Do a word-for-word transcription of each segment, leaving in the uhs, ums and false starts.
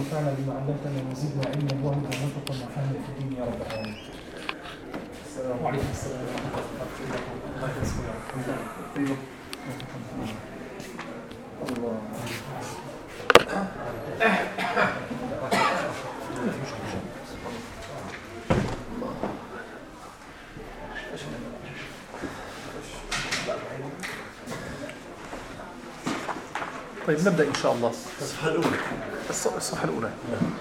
وانفعنا بما علمتنا وزدنا علما وهدى ونطقا وفهما في الدين يا رب العالمين. السلام عليكم. السلام ورحمة الله طيب نبدأ إن شاء الله. الصفحة الأولى. الصفحة الأولى.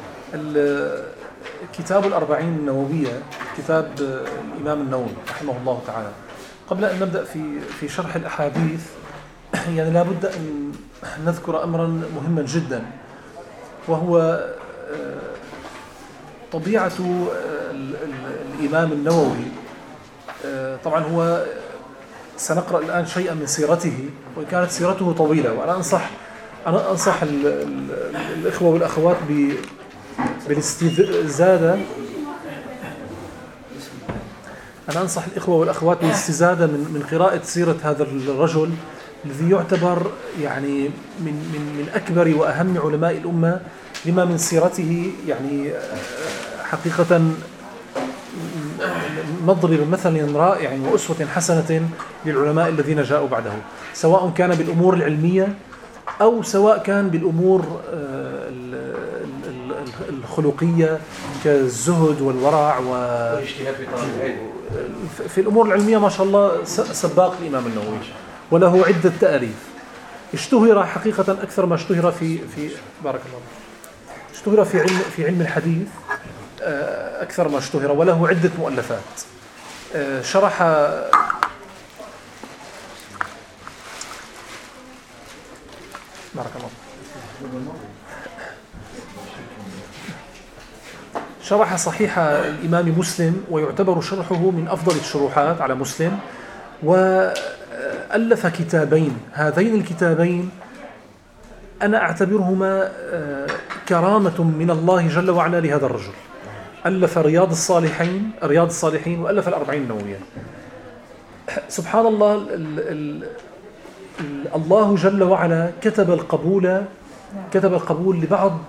الكتاب الأربعين النووية، كتاب الإمام النووي رحمه الله تعالى. قبل أن نبدأ في في شرح الأحاديث يعني لا بد أن نذكر أمرا مهما جدا، وهو طبيعة الإمام النووي. طبعا هو سنقرأ الآن شيئا من سيرته، وكانت سيرته طويلة، وأنا أنصح أنا أنصح ال ال الإخوة والأخوات بالاستزادة أنا أنصح الإخوة والأخوات بالاستزادة من من قراءة سيرة هذا الرجل الذي يعتبر يعني من من من أكبر وأهم علماء الأمة، لما من سيرته يعني حقيقة نضرب مثلا رائع وأسوة حسنة للعلماء الذين جاءوا بعده، سواء كان بالأمور العلمية أو سواء كان بالأمور الخلقية كالزهد والورع. في الأمور العلمية ما شاء الله سباق الإمام النووي، وله عدة تأليف. اشتهر حقيقة أكثر ما اشتهر في في بارك الله اشتهر في علم في علم الحديث أكثر ما اشتهر، وله عدة مؤلفات. شرح بارك الله شرح صحيح الإمام مسلم، ويعتبر شرحه من أفضل الشروحات على مسلم، وألف كتابين. هذين الكتابين أنا أعتبرهما كرامة من الله جل وعلا لهذا الرجل. ألف رياض الصالحين رياض الصالحين وألف الأربعين النووية. سبحان الله، ال ال ال الله جل وعلا كتب القبول كتب القبول لبعض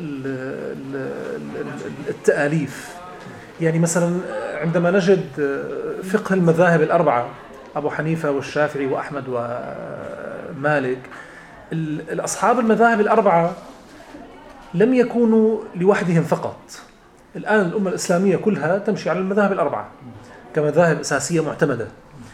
التأليف. يعني مثلا عندما نجد فقه المذاهب الأربعة، أبو حنيفة والشافعي وأحمد ومالك، الأصحاب المذاهب الأربعة لم يكونوا لوحدهم فقط. الآن الأمة الإسلامية كلها تمشي على المذاهب الأربعة كمذاهب أساسية معتمدة،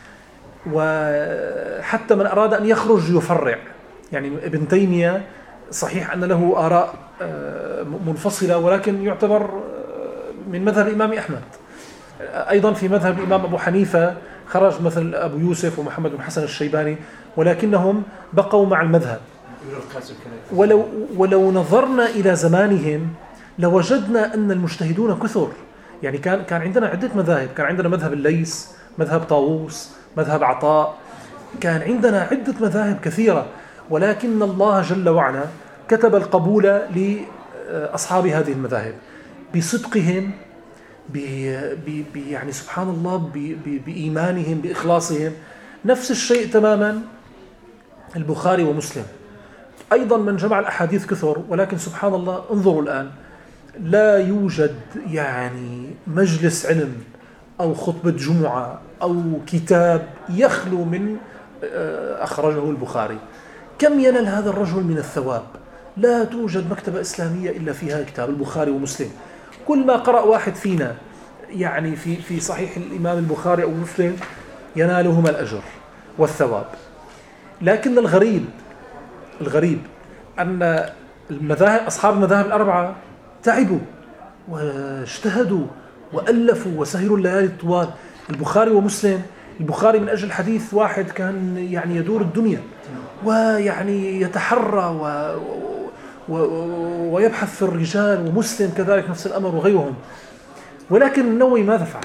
وحتى من أراد أن يخرج يفرع. يعني ابن تيمية صحيح أن له آراء منفصلة، ولكن يعتبر من مذهب الإمام أحمد. أيضا في مذهب الإمام أبو حنيفة خرج مثل أبو يوسف ومحمد بن حسن الشيباني، ولكنهم بقوا مع المذهب. ولو, ولو نظرنا إلى زمانهم لوجدنا أن المجتهدون كثر. يعني كان كان عندنا عدة مذاهب. كان عندنا مذهب الليث، مذهب طاووس، مذهب عطاء، كان عندنا عدة مذاهب كثيرة، ولكن الله جل وعلا كتب القبول لأصحاب هذه المذاهب بصدقهم، ب يعني سبحان الله بإيمانهم، بإخلاصهم. نفس الشيء تماما البخاري ومسلم. أيضا من جمع الأحاديث كثر، ولكن سبحان الله انظروا الآن، لا يوجد يعني مجلس علم أو خطبة جمعة أو كتاب يخلو من أخرجه البخاري. كم ينال هذا الرجل من الثواب؟ لا توجد مكتبة إسلامية إلا فيها كتاب البخاري ومسلم. كل ما قرأ واحد فينا يعني في في صحيح الإمام البخاري أو مسلم ينالهما الأجر والثواب. لكن الغريب الغريب أن المذاهب أصحاب المذاهب الأربعة تعبوا واجتهدوا وألفوا وسهروا الليالي الطوال. البخاري ومسلم، البخاري من أجل حديث واحد كان يعني يدور الدنيا، ويعني يتحرى و... و... ويبحث في الرجال، ومسلم كذلك نفس الأمر وغيرهم. ولكن النووي ماذا فعل؟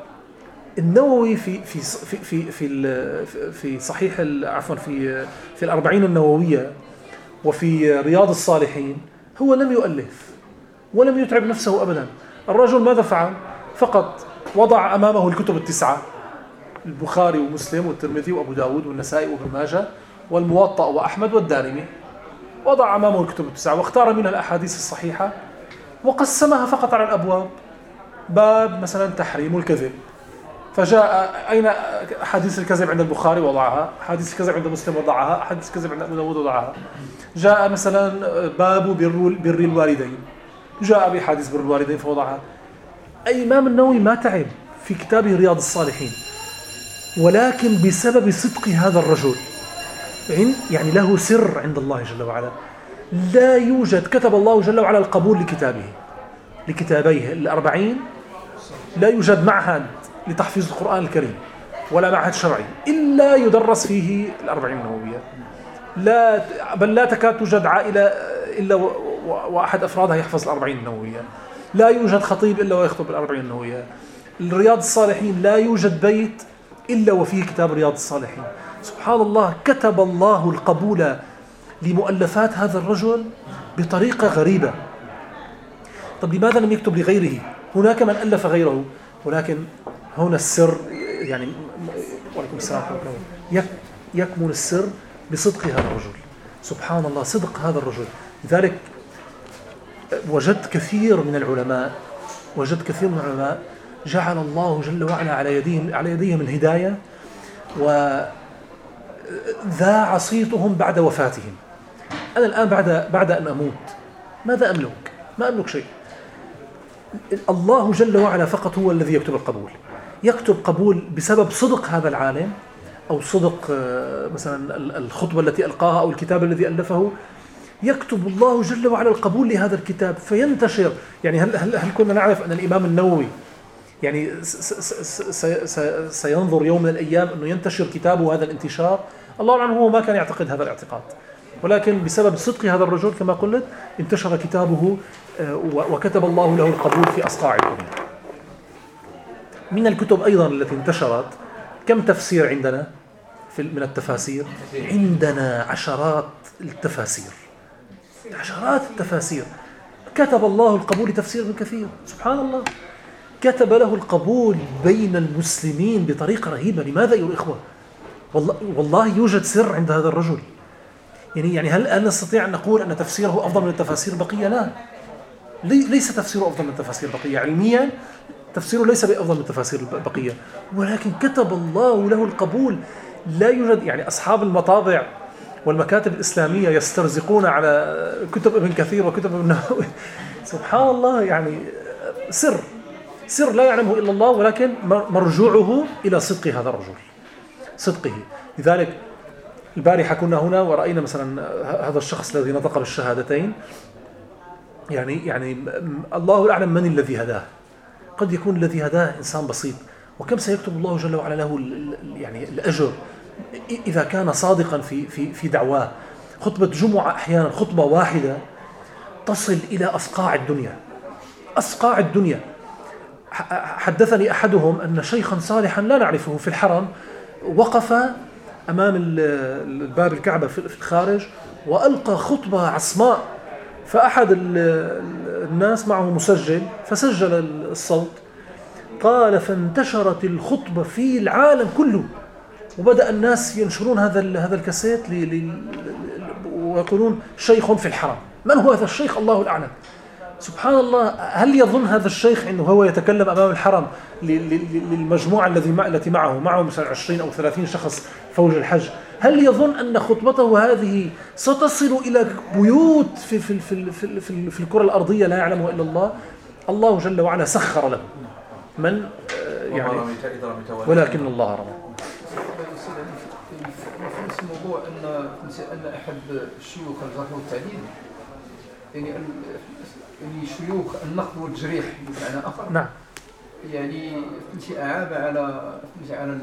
النووي في في في في في, في صحيح عفوا في في الأربعين النووية وفي رياض الصالحين هو لم يؤلف ولم يتعب نفسه أبدا. الرجل ماذا فعل؟ فقط وضع أمامه الكتب التسعة، البخاري ومسلم والترمذي وأبو داود والنسائي وابن ماجه والموطأ وأحمد والدارمي. وضع أمامه الكتب التسعة واختار منها الأحاديث الصحيحة وقسمها فقط على الأبواب، باب مثلا تحريم الكذب، فجاء أين أحاديث الكذب عند البخاري وضعها، أحاديث الكذب عند مسلم وضعها، أحاديث الكذب عند أبو داود وضعها. جاء مثلا باب بر بر الوالدين، جاء بحديث بر الوالدين فوضعها. الإمام النووي ما تعب في كتابه رياض الصالحين، ولكن بسبب صدق هذا الرجل يعني له سر عند الله جل وعلا لا يوجد. كتب الله جل وعلا القبول لكتابه لكتابيه الأربعين، لا يوجد معهد لتحفيظ القرآن الكريم ولا معهد شرعي إلا يدرس فيه الأربعين النووية، لا بل لا تكاد توجد عائلة إلا وأحد أفرادها يحفظ الأربعين النووية، لا يوجد خطيب إلا ويخطب الأربعين النووية. الرياض الصالحين لا يوجد بيت إلا وفيه كتاب رياض الصالحين. سبحان الله، كتب الله القبول لمؤلفات هذا الرجل بطريقة غريبة. طب لماذا لم يكتب لغيره؟ هناك من ألف غيره، ولكن هنا السر يعني وعليكم السلام يكمن السر بصدق هذا الرجل. سبحان الله، صدق هذا الرجل. لذلك وجدت كثير من العلماء وجدت كثير من العلماء جعل الله جل وعلا على يديهم على يديهم الهداية، وذاع صيتهم بعد وفاتهم. أنا الآن بعد بعد أن أموت ماذا أملك؟ ما أملك شيء. الله جل وعلا فقط هو الذي يكتب القبول. يكتب قبول بسبب صدق هذا العالم، أو صدق مثلا الخطبة التي ألقاها أو الكتاب الذي ألفه. يكتب الله جل وعلا القبول لهذا الكتاب فينتشر. يعني هل هل هل كنا نعرف أن الإمام النووي يعني سينظر يوم من الأيام أنه ينتشر كتابه هذا الانتشار؟ الله أعلم، هو ما كان يعتقد هذا الاعتقاد، ولكن بسبب صدق هذا الرجل كما قلت انتشر كتابه، وكتب الله له القبول في أصقاع الدنيا. من الكتب أيضا التي انتشرت، كم تفسير عندنا في من التفاسير؟ عندنا عشرات التفاسير، عشرات التفاسير. كتب الله القبول لتفسير ابن كثير، سبحان الله، كتب له القبول بين المسلمين بطريقة رهيبة. لماذا أيها الإخوة؟ والله, والله يوجد سر عند هذا الرجل. يعني يعني هل نستطيع أن نقول أن تفسيره أفضل من التفاسير البقية؟ لا، ليس تفسيره أفضل من التفاسير البقية. علميا تفسيره ليس بأفضل من التفاسير البقية، ولكن كتب الله له القبول. لا يوجد يعني أصحاب المطابع والمكاتب الإسلامية يسترزقون على كتب ابن كثير وكتب ابن نووي. سبحان الله، يعني سر سر لا يعلمه إلا الله، ولكن مرجوعه إلى صدق هذا الرجل، صدقه. لذلك البارحة كنا هنا ورأينا مثلا هذا الشخص الذي نطق بالشهادتين، يعني يعني الله أعلم من الذي هداه. قد يكون الذي هداه إنسان بسيط، وكم سيكتب الله جل وعلا له يعني الأجر إذا كان صادقا في في في دعواه. خطبة جمعة أحيانا خطبة واحدة تصل إلى أصقاع الدنيا، أصقاع الدنيا. حدثني أحدهم أن شيخا صالحا لا نعرفه في الحرم وقف أمام الباب الكعبة في الخارج وألقى خطبة عصماء، فأحد الناس معه مسجل فسجل الصوت، قال فانتشرت الخطبة في العالم كله، وبدأ الناس ينشرون هذا هذا الكاسيت ويقولون شيخ في الحرم. من هو هذا الشيخ؟ الله الأعلم. سبحان الله، هل يظن هذا الشيخ أنه هو يتكلم أمام الحرم للمجموعة الذي التي معه معه مثلا عشرين أو ثلاثين شخص فوج الحج؟ هل يظن أن خطبته هذه ستصل إلى بيوت في في في في, في, في الكرة الأرضية لا يعلمه إلا الله؟ الله جل وعلا سخر له من يعني، ولكن الله رمى. في الموضوع أن أن أحد الشيوخ الجرح والتعديل يعني يعني شيوخ النقد والتجريح بمعنى آخر، نعم، يعني كنت أعاب على على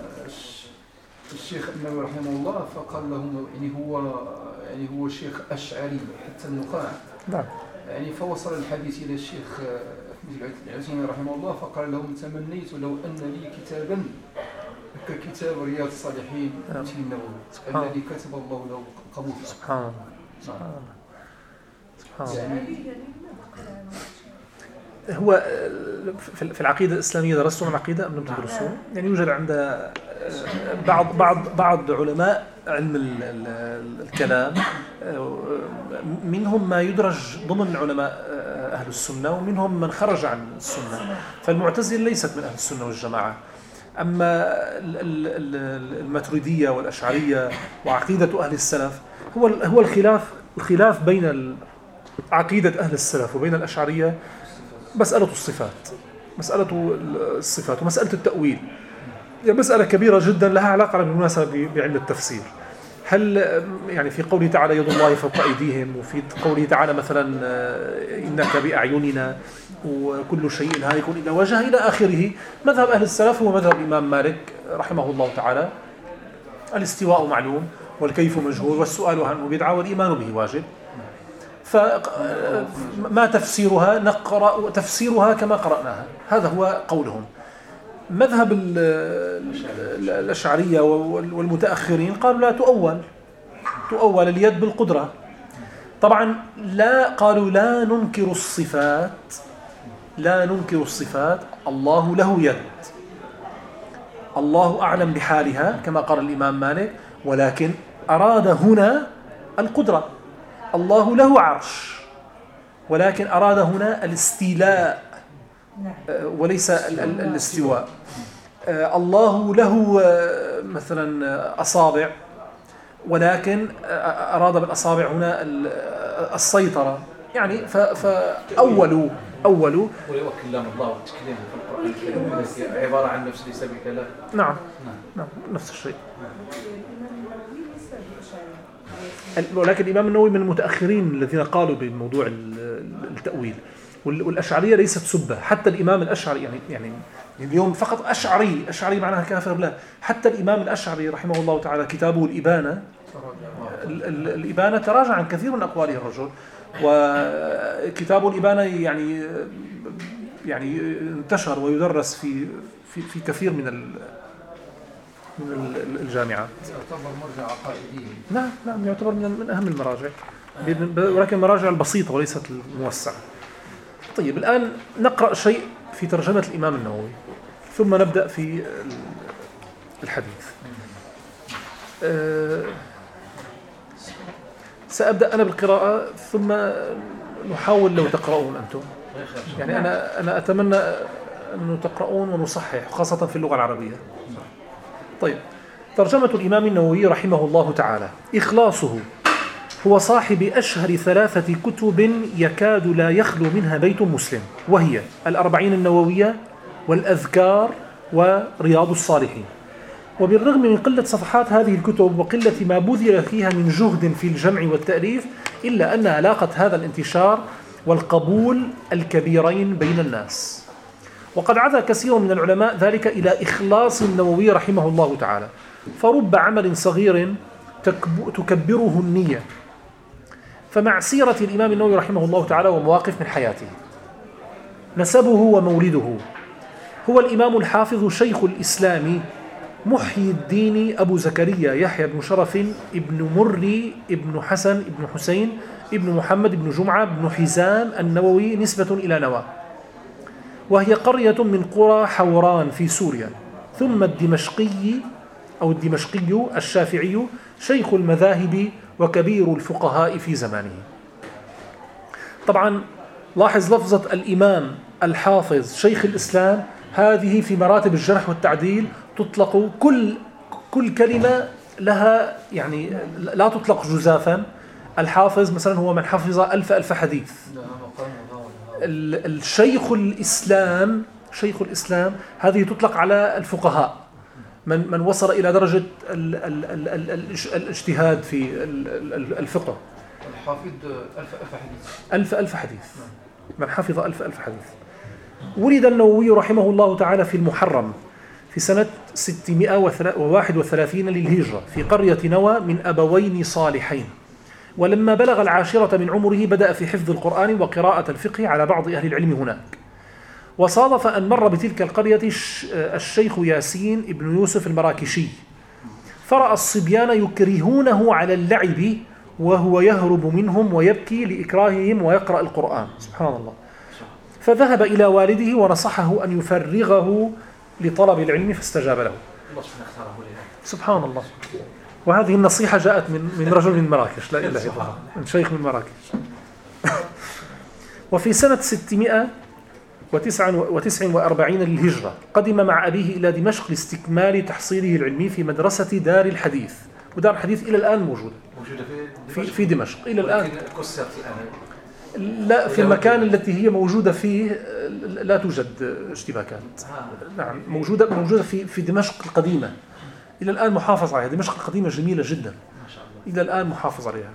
الشيخ النووي رحمه الله، فقال لهم يعني هو يعني هو شيخ أشعري حتى النخاع، نعم، يعني فوصل الحديث إلى الشيخ العثيمين رحمه الله، فقال لهم تمنيت لو أن لي كتابا ككتاب رياض الصالحين النووي الذي كتب الله له قبول. سبحان الله، سبحان الله، سبحان الله. يعني هو في العقيدة الإسلامية درستم العقيدة أم لم تدرسوا؟ يعني يوجد عند بعض بعض بعض علماء علم الكلام منهم ما يدرج ضمن علماء أهل السنة ومنهم من خرج عن السنة. فالمعتزلة ليست من أهل السنة والجماعة. أما الماتريدية والأشعرية وعقيدة أهل السلف هو هو الخلاف الخلاف بين عقيدة أهل السلف وبين الأشعرية مسألة الصفات، مسألة الصفات ومسألة التأويل. يعني مسألة كبيرة جدا لها علاقة بالمناسبة بعلم التفسير. هل يعني في قوله تعالى يد الله فوق أيديهم، وفي قوله تعالى مثلا إنك بأعيننا وكل شيء هالك إلا وجهه إلى آخره، مذهب أهل السلف هو مذهب الإمام مالك رحمه الله تعالى. الاستواء معلوم والكيف مجهول والسؤال عنه بدعة والإيمان به واجب. فما تفسيرها نقرأ تفسيرها كما قرأناها، هذا هو قولهم. مذهب الأشعرية والمتأخرين قالوا لا تؤول تؤول اليد بالقدرة. طبعا لا قالوا لا ننكر الصفات لا ننكر الصفات الله له يد، الله أعلم بحالها كما قال الإمام مالك، ولكن أراد هنا القدرة. الله له عرش ولكن أراد هنا الاستيلاء وليس الاستواء. الله له مثلا أصابع ولكن أراد بالأصابع هنا السيطرة. يعني فأولوا أولوا ولو كلام الله والتكليم في القرآن الكريم عبارة عن نفس ليس بكلام. نعم نعم نفس الشيء. ولكن الإمام النووي من المتأخرين الذين قالوا بموضوع التأويل. والأشعرية ليست سبة، حتى الإمام الأشعري يعني يعني اليوم فقط أشعري أشعري معناها كافر، لا، حتى الإمام الأشعري رحمه الله تعالى كتابه الإبانة الإبانة تراجع عن كثير من أقواله الرجل، وكتاب الإبانة يعني يعني انتشر ويدرس في في في كثير من ال من الجامعات. يعتبر مرجع عقائدي. نعم نعم يعتبر من أهم المراجع، ولكن المراجع البسيطة وليست الموسعة. طيب الآن نقرأ شيء في ترجمة الإمام النووي ثم نبدأ في الحديث. أه سأبدأ أنا بالقراءة ثم نحاول لو تقرؤون أنتم. يعني أنا أنا أتمنى أن تقرؤون ونصحح خاصة في اللغة العربية. طيب ترجمة الإمام النووي رحمه الله تعالى. إخلاصه هو صاحب أشهر ثلاثة كتب يكاد لا يخلو منها بيت مسلم، وهي الأربعين النووية والأذكار ورياض الصالحين. وبالرغم من قلة صفحات هذه الكتب وقلة ما بذل فيها من جهد في الجمع والتأليف، إلا أنها لاقت هذا الانتشار والقبول الكبيرين بين الناس. وقد عزى كثير من العلماء ذلك إلى إخلاص النووي رحمه الله تعالى، فرب عمل صغير تكبره النية. فمع سيرة الإمام النووي رحمه الله تعالى ومواقف من حياته. نسبه ومولده. هو الإمام الحافظ شيخ الإسلام محيي الدين أبو زكريا يحيى بن شرف ابن مري ابن حسن ابن حسين ابن محمد ابن جمعة ابن حزام النووي نسبة إلى نواه، وهي قرية من قرى حوران في سوريا. ثم الدمشقي أو الدمشقي الشافعي شيخ المذاهب وكبير الفقهاء في زمانه. طبعا لاحظ لفظة الإمام الحافظ شيخ الإسلام، هذه في مراتب الجرح والتعديل تطلق كل كل كلمة لها، يعني لا تطلق جزافا. الحافظ مثلا هو من حفظ ألف ألف حديث. الشيخ الإسلام شيخ الإسلام هذه تطلق على الفقهاء، من من وصل إلى درجة ال ال ال ال الاجتهاد في الفقه. الحافظ ألف ألف حديث. ألف ألف حديث. من حفظ ألف ألف حديث. ولد النووي رحمه الله تعالى في المحرم في سنة ستمائة وواحد وثلاثين للهجرة في قرية نوى من أبوين صالحين. ولما بلغ العاشرة من عمره بدأ في حفظ القرآن وقراءة الفقه على بعض أهل العلم هناك. وصادف أن مر بتلك القرية الشيخ ياسين ابن يوسف المراكشي، فرأى الصبيان يكرهونه على اللعب وهو يهرب منهم ويبكي لإكراههم ويقرأ القرآن. سبحان الله. فذهب إلى والده ونصحه أن يفرغه لطلب العلم فاستجاب له. سبحان الله. وهذه النصيحة جاءت من من رجل من مراكش، لا إله إلا الله، من شيخ من مراكش. وفي سنة ستمائة وتسعة وأربعين للهجرة قدم مع أبيه إلى دمشق لاستكمال تحصيله العلمي في مدرسة دار الحديث، ودار الحديث إلى الآن موجودة موجودة في في دمشق إلى الآن. كسرت الآن. لا، في المكان التي هي موجودة فيه لا توجد اشتباكات. نعم، موجودة موجودة في في دمشق القديمة إلى الآن محافظ عليها. دمشق القديمة جميلة جدا ما شاء الله، إلى الآن محافظ عليها.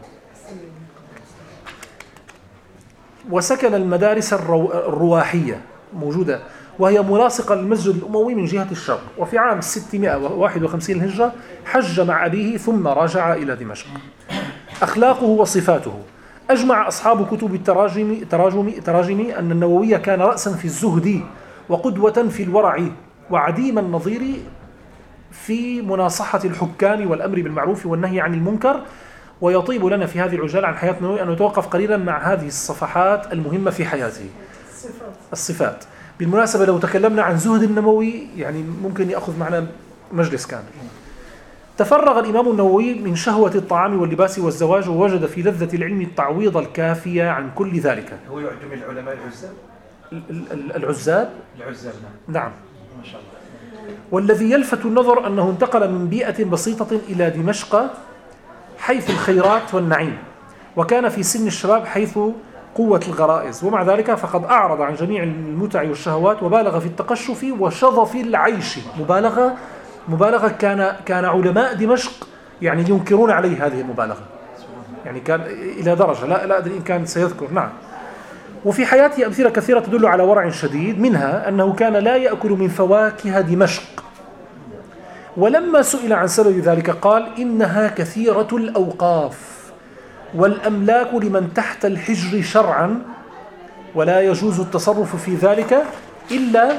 وسكن المدارس الرو... الرواحية موجودة، وهي ملاصقة للمسجد الأموي من جهة الشرق. وفي عام ستمائة وواحد وخمسين للهجرة حج مع أبيه ثم رجع إلى دمشق. أخلاقه وصفاته. أجمع أصحاب كتب التراجم تراجم تراجم أن النووي كان رأسا في الزهد وقدوة في الورع وعديم النظير في مناصحة الحكام والأمر بالمعروف والنهي عن المنكر. ويطيب لنا في هذه العجالة عن حياة النووي أن نتوقف قليلا مع هذه الصفحات المهمة في حياته. الصفات. الصفات. بالمناسبة لو تكلمنا عن زهد النووي يعني ممكن يأخذ معنا مجلس كامل. تفرغ الإمام النووي من شهوة الطعام واللباس والزواج، ووجد في لذة العلم التعويض الكافية عن كل ذلك. هو يعد من العلماء العزاب؟ العزاب؟ العزاب نعم. نعم. ما شاء الله. والذي يلفت النظر أنه انتقل من بيئة بسيطة إلى دمشق حيث الخيرات والنعيم، وكان في سن الشباب حيث قوة الغرائز، ومع ذلك فقد أعرض عن جميع المتع والشهوات وبالغ في التقشف وشظف العيش. مبالغة مبالغة كان كان علماء دمشق يعني ينكرون عليه هذه المبالغة، يعني كان إلى درجة لا لا أدري إن كان سيذكر. نعم. وفي حياته أمثلة كثيرة تدل على ورع شديد، منها أنه كان لا يأكل من فواكه دمشق، ولما سئل عن سبب ذلك قال إنها كثيرة الأوقاف والأملاك لمن تحت الحجر شرعا، ولا يجوز التصرف في ذلك إلا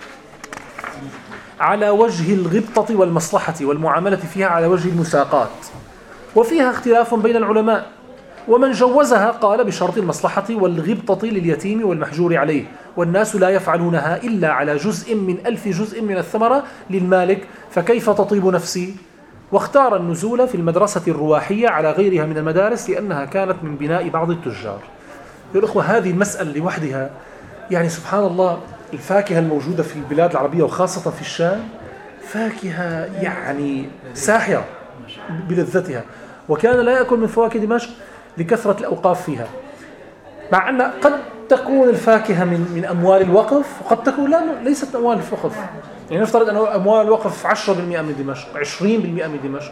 على وجه الغبطة والمصلحة، والمعاملة فيها على وجه المساقات، وفيها اختلاف بين العلماء، ومن جوزها قال بشرط المصلحة والغبطة لليتيم والمحجور عليه، والناس لا يفعلونها إلا على جزء من ألف جزء من الثمرة للمالك، فكيف تطيب نفسي؟ واختار النزول في المدرسة الرواحية على غيرها من المدارس لأنها كانت من بناء بعض التجار. يا الأخوة هذه المسألة لوحدها يعني سبحان الله، الفاكهة الموجودة في البلاد العربية وخاصة في الشام فاكهة يعني ساحرة بلذتها، وكان لا يأكل من فواكه دمشق لكثرة الأوقاف فيها، مع أن قد تكون الفاكهة من من أموال الوقف وقد تكون لا ليست أموال الوقف. يعني نفترض أن أموال الوقف عشرة بالمئة من دمشق، عشرين بالمئة من دمشق،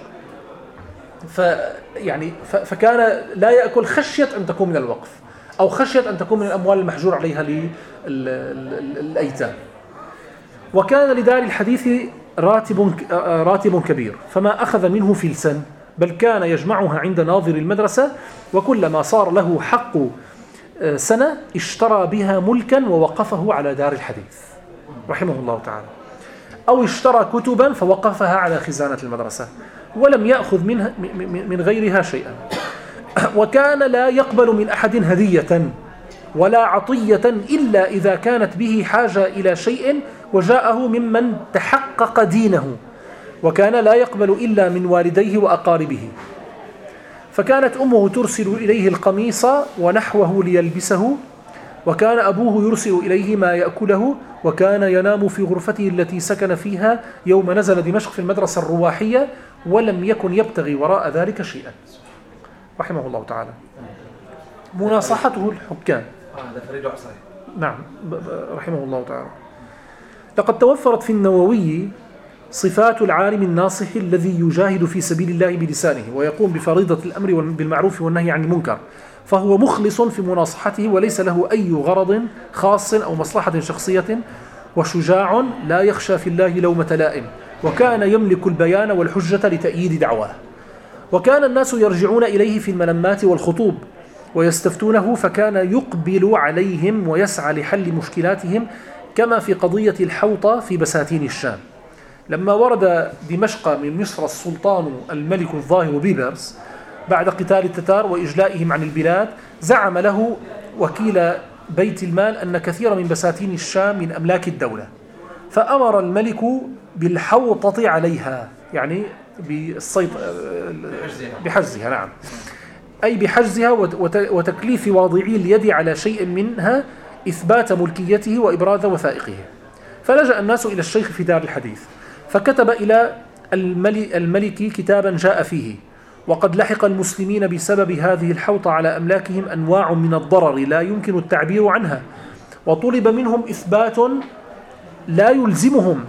فيعني فكان لا يأكل خشية أن تكون من الوقف أو خشية أن تكون من الأموال المحجور عليها للأيتام. وكان لدار الحديث راتب راتب كبير، فما أخذ منه فلسا، بل كان يجمعها عند ناظر المدرسة، وكلما صار له حق سنة اشترى بها ملكا ووقفه على دار الحديث رحمه الله تعالى، أو اشترى كتبا فوقفها على خزانة المدرسة، ولم يأخذ منها من غيرها شيئا. وكان لا يقبل من أحد هدية ولا عطية إلا إذا كانت به حاجة إلى شيء وجاءه ممن تحقق دينه، وكان لا يقبل إلا من والديه وأقاربه. فكانت أمه ترسل إليه القميص ونحوه ليلبسه، وكان أبوه يرسل إليه ما يأكله، وكان ينام في غرفته التي سكن فيها يوم نزل دمشق في المدرسة الرواحية، ولم يكن يبتغي وراء ذلك شيئا رحمه الله تعالى. مناصحته الحكام. نعم رحمه الله تعالى. لقد توفرت في النووي صفات العالم الناصح الذي يجاهد في سبيل الله بلسانه ويقوم بفريضة الأمر بالمعروف والنهي عن المنكر، فهو مخلص في مناصحته وليس له أي غرض خاص أو مصلحة شخصية، وشجاع لا يخشى في الله لومة لائم، وكان يملك البيان والحجة لتأييد دعواه. وكان الناس يرجعون إليه في الملمات والخطوب ويستفتونه، فكان يقبل عليهم ويسعى لحل مشكلاتهم، كما في قضية الحوطة في بساتين الشام. لما ورد دمشق من مصر السلطان الملك الظاهر بيبرس بعد قتال التتار وإجلائهم عن البلاد، زعم له وكيل بيت المال أن كثير من بساتين الشام من أملاك الدولة، فأمر الملك بالحوطة عليها، يعني بالسيط بحجزها. نعم. أي بحجزها وتكليف واضعي اليد على شيء منها إثبات ملكيته وإبراز وثائقه. فلجأ الناس إلى الشيخ في دار الحديث، فكتب إلى الملك كتابا جاء فيه: وقد لحق المسلمين بسبب هذه الحوطة على أملاكهم أنواع من الضرر لا يمكن التعبير عنها، وطلب منهم إثبات لا يلزمهم،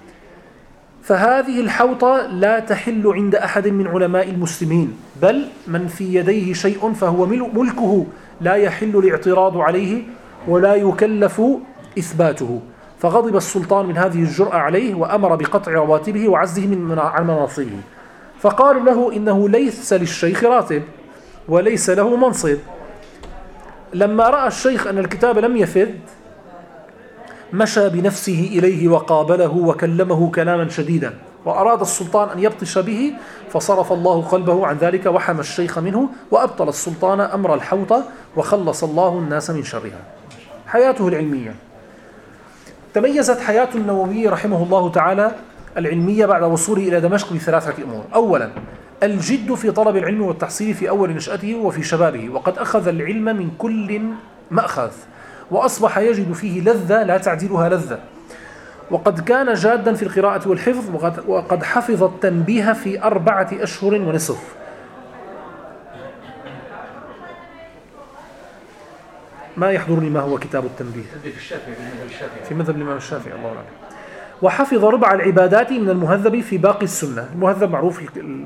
فهذه الحوطة لا تحل عند أحد من علماء المسلمين، بل من في يديه شيء فهو ملكه لا يحل الاعتراض عليه ولا يكلف إثباته. فغضب السلطان من هذه الجرأة عليه وأمر بقطع رواتبه وعزله من عن مناصبه. فقالوا له إنه ليس للشيخ راتب وليس له منصب. لما رأى الشيخ أن الكتاب لم يفد مشى بنفسه إليه وقابله وكلمه كلاما شديدا، وأراد السلطان أن يبطش به، فصرف الله قلبه عن ذلك وحمى الشيخ منه، وأبطل السلطان أمر الحوطة وخلص الله الناس من شرها. حياته العلمية: تميزت حياة النووي رحمه الله تعالى العلمية بعد وصوله إلى دمشق بثلاثة أمور. أولا، الجد في طلب العلم والتحصيل في أول نشأته وفي شبابه، وقد أخذ العلم من كل مأخذ، وأصبح يجد فيه لذة لا تعدلها لذة. وقد كان جادا في القراءة والحفظ، وقد, وقد حفظ التنبيه في أربعة أشهر ونصف. ما يحضرني ما هو كتاب التنبيه في مذهب الإمام الشافعي، الله أعلم. وحفظ ربع العبادات من المهذب في باقي السنة. المهذب معروف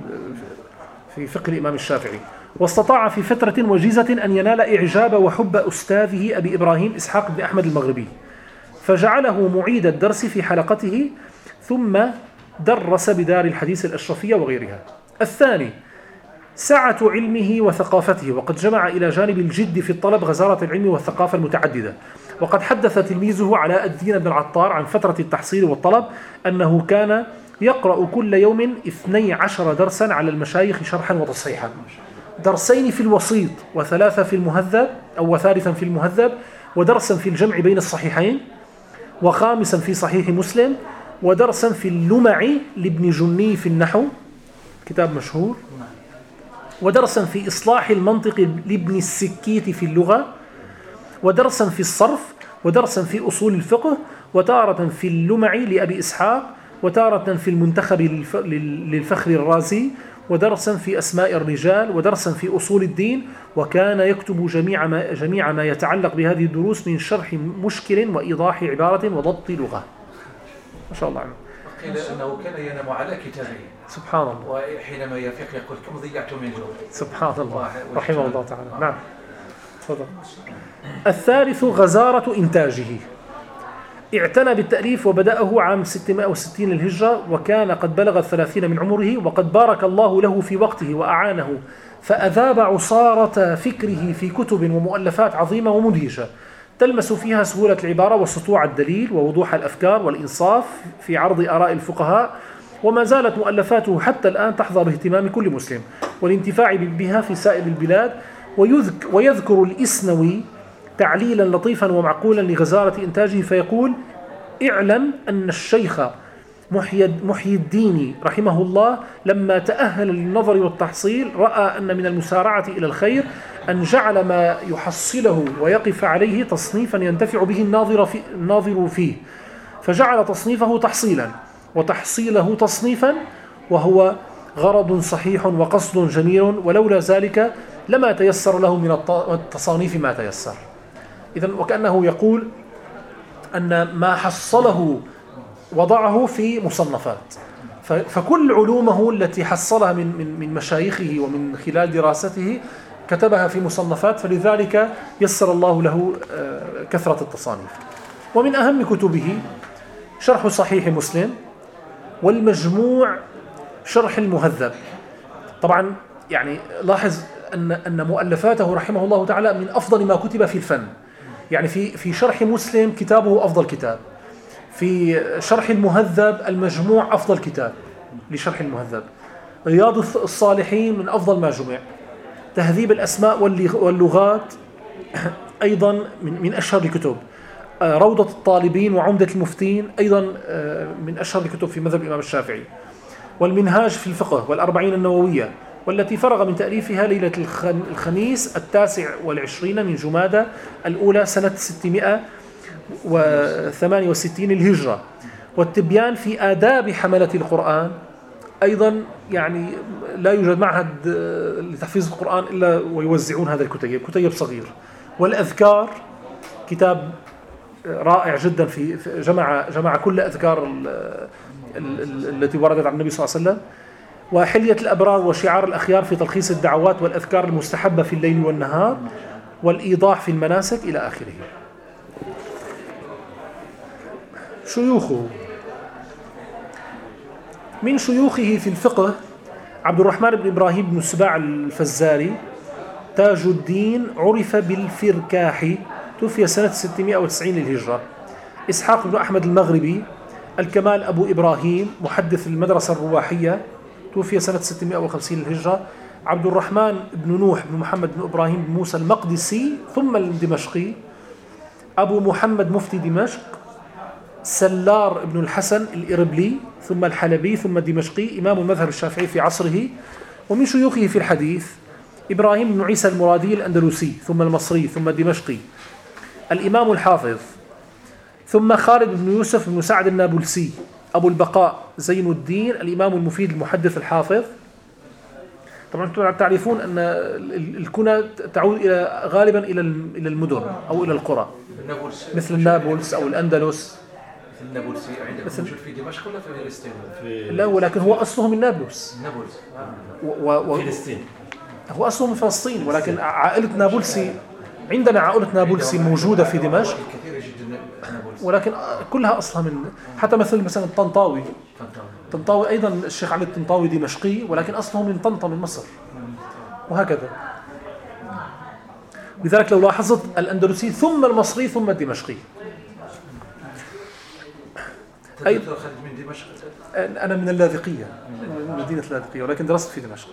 في فقه الإمام الشافعي. واستطاع في فترة وجيزة أن ينال إعجاب وحب أستاذه أبي إبراهيم إسحاق بن أحمد المغربي، فجعله معيد الدرس في حلقته، ثم درس بدار الحديث الأشرفية وغيرها. الثاني، سعة علمه وثقافته، وقد جمع إلى جانب الجد في الطلب غزارة العلم والثقافة المتعددة. وقد حدث تلميذه علاء الدين بن العطار عن فترة التحصيل والطلب أنه كان يقرأ كل يوم اثني عشر درسا على المشايخ شرحا وتصحيحا، درسين في الوسيط وثلاثة في المهذب أو وثالثا في المهذب، ودرسا في الجمع بين الصحيحين، وخامسا في صحيح مسلم، ودرسا في اللمع لابن جني في النحو، كتاب مشهور، ودرسا في إصلاح المنطق لابن السكيت في اللغة، ودرسا في الصرف، ودرسا في أصول الفقه، وتارة في اللمع لأبي إسحاق، وتارة في المنتخب للفخر الرازي، ودرسا في أسماء الرجال، ودرسا في أصول الدين. وكان يكتب جميع ما, جميع ما يتعلق بهذه الدروس من شرح مشكل وإيضاح عبارة وضبط لغة. ما شاء الله عنه. قيل أنه كان ينام على كتابه. سبحان الله. وحينما يفيق يقول كم ضيعت من جهد. سبحان الله رحمه الله تعالى. نعم تفضل. الثالث، غزارة إنتاجه. اعتنى بالتأليف وبدأه عام ستمائة وستين للهجرة، وكان قد بلغ الثلاثين من عمره، وقد بارك الله له في وقته وأعانه، فأذاب عصارة فكره في كتب ومؤلفات عظيمة ومدهشة تلمس فيها سهولة العبارة وسطوع الدليل ووضوح الأفكار والإنصاف في عرض آراء الفقهاء. وما زالت مؤلفاته حتى الآن تحظى باهتمام كل مسلم والانتفاع بها في سائر البلاد. ويذكر الإسنوي تعليلا لطيفا ومعقولا لغزارة إنتاجه فيقول: اعلم أن الشيخ محي الدين رحمه الله لما تأهل للنظر والتحصيل رأى أن من المسارعة إلى الخير أن جعل ما يحصله ويقف عليه تصنيفا ينتفع به الناظر, في الناظر فيه، فجعل تصنيفه تحصيلا وتحصيله تصنيفا، وهو غرض صحيح وقصد جميل، ولولا ذلك لما تيسر له من التصانيف ما تيسر. إذن وكأنه يقول أن ما حصله وضعه في مصنفات، فكل علومه التي حصلها من من من مشايخه ومن خلال دراسته كتبها في مصنفات، فلذلك يسر الله له كثرة التصانيف. ومن أهم كتبه شرح صحيح مسلم، والمجموع شرح المهذب. طبعا يعني لاحظ أن أن مؤلفاته رحمه الله تعالى من أفضل ما كتب في الفن. يعني في في شرح مسلم كتابه أفضل كتاب، في شرح المهذب المجموع أفضل كتاب لشرح المهذب، رياض الصالحين من أفضل ما جمع، تهذيب الأسماء واللغات أيضا من من أشهر الكتب، روضة الطالبين وعمدة المفتين أيضا من أشهر الكتب في مذهب الإمام الشافعي، والمنهاج في الفقه، والأربعين النووية، والتي فرغ من تأليفها ليلة الخميس التاسع والعشرين من جمادى الأولى سنة ستمائة وثمانية وستين الهجرة. والتبيان في آداب حملة القرآن أيضا يعني لا يوجد معهد لتحفيظ القرآن إلا ويوزعون هذا الكتيب، كتيب صغير. والأذكار كتاب رائع جدا في جمع جمع كل أذكار التي وردت عن النبي صلى الله عليه وسلم. وحلية الأبرار وشعار الأخيار في تلخيص الدعوات والأذكار المستحبة في الليل والنهار والإيضاح في المناسك إلى آخره. شيوخه: من شيوخه في الفقه عبد الرحمن بن إبراهيم بن السباع الفزاري تاج الدين عرف بالفركاحي توفي سنة ستمائة وتسعين للهجرة. إسحاق بن أحمد المغربي. الكمال أبو إبراهيم محدث المدرسة الرواحية توفي سنة ستمائة وخمسين للهجرة. عبد الرحمن بن نوح بن محمد بن إبراهيم بن موسى المقدسي ثم الدمشقي. أبو محمد مفتي دمشق. سلار بن الحسن الإربلي ثم الحلبي ثم الدمشقي إمام المذهب الشافعي في عصره. ومن شيوخه في الحديث إبراهيم بن عيسى المرادي الأندلسي ثم المصري ثم الدمشقي الإمام الحافظ. ثم خالد بن يوسف بن سعد النابلسي. أبو البقاء زين الدين الإمام المفيد المحدث الحافظ. طبعا تعرفون أن الكنى تعود إلى غالبا إلى إلى المدن أو إلى القرى مثل النابلس أو الأندلس. مثل النابلسي عندكم موجود في دمشق ولا في فلسطين؟ لا، ولكن هو أصله من نابلس. نابلس و... و... فلسطين. هو أصله من فلسطين، ولكن عائلة نابلسي عندنا عائلة نابلسي موجودة في دمشق كثيرة جدا نابلس، ولكن كلها أصلها من حتى مثل مثلا الطنطاوي. طنطاوي أيضا الشيخ علي الطنطاوي دمشقي ولكن أصله من طنطا من مصر، وهكذا. لذلك لو لاحظت الأندلسي ثم المصري ثم الدمشقي. أي خرج من دمشق؟ أنا من اللاذقية، من مدينة اللاذقية، ولكن درست في دمشق.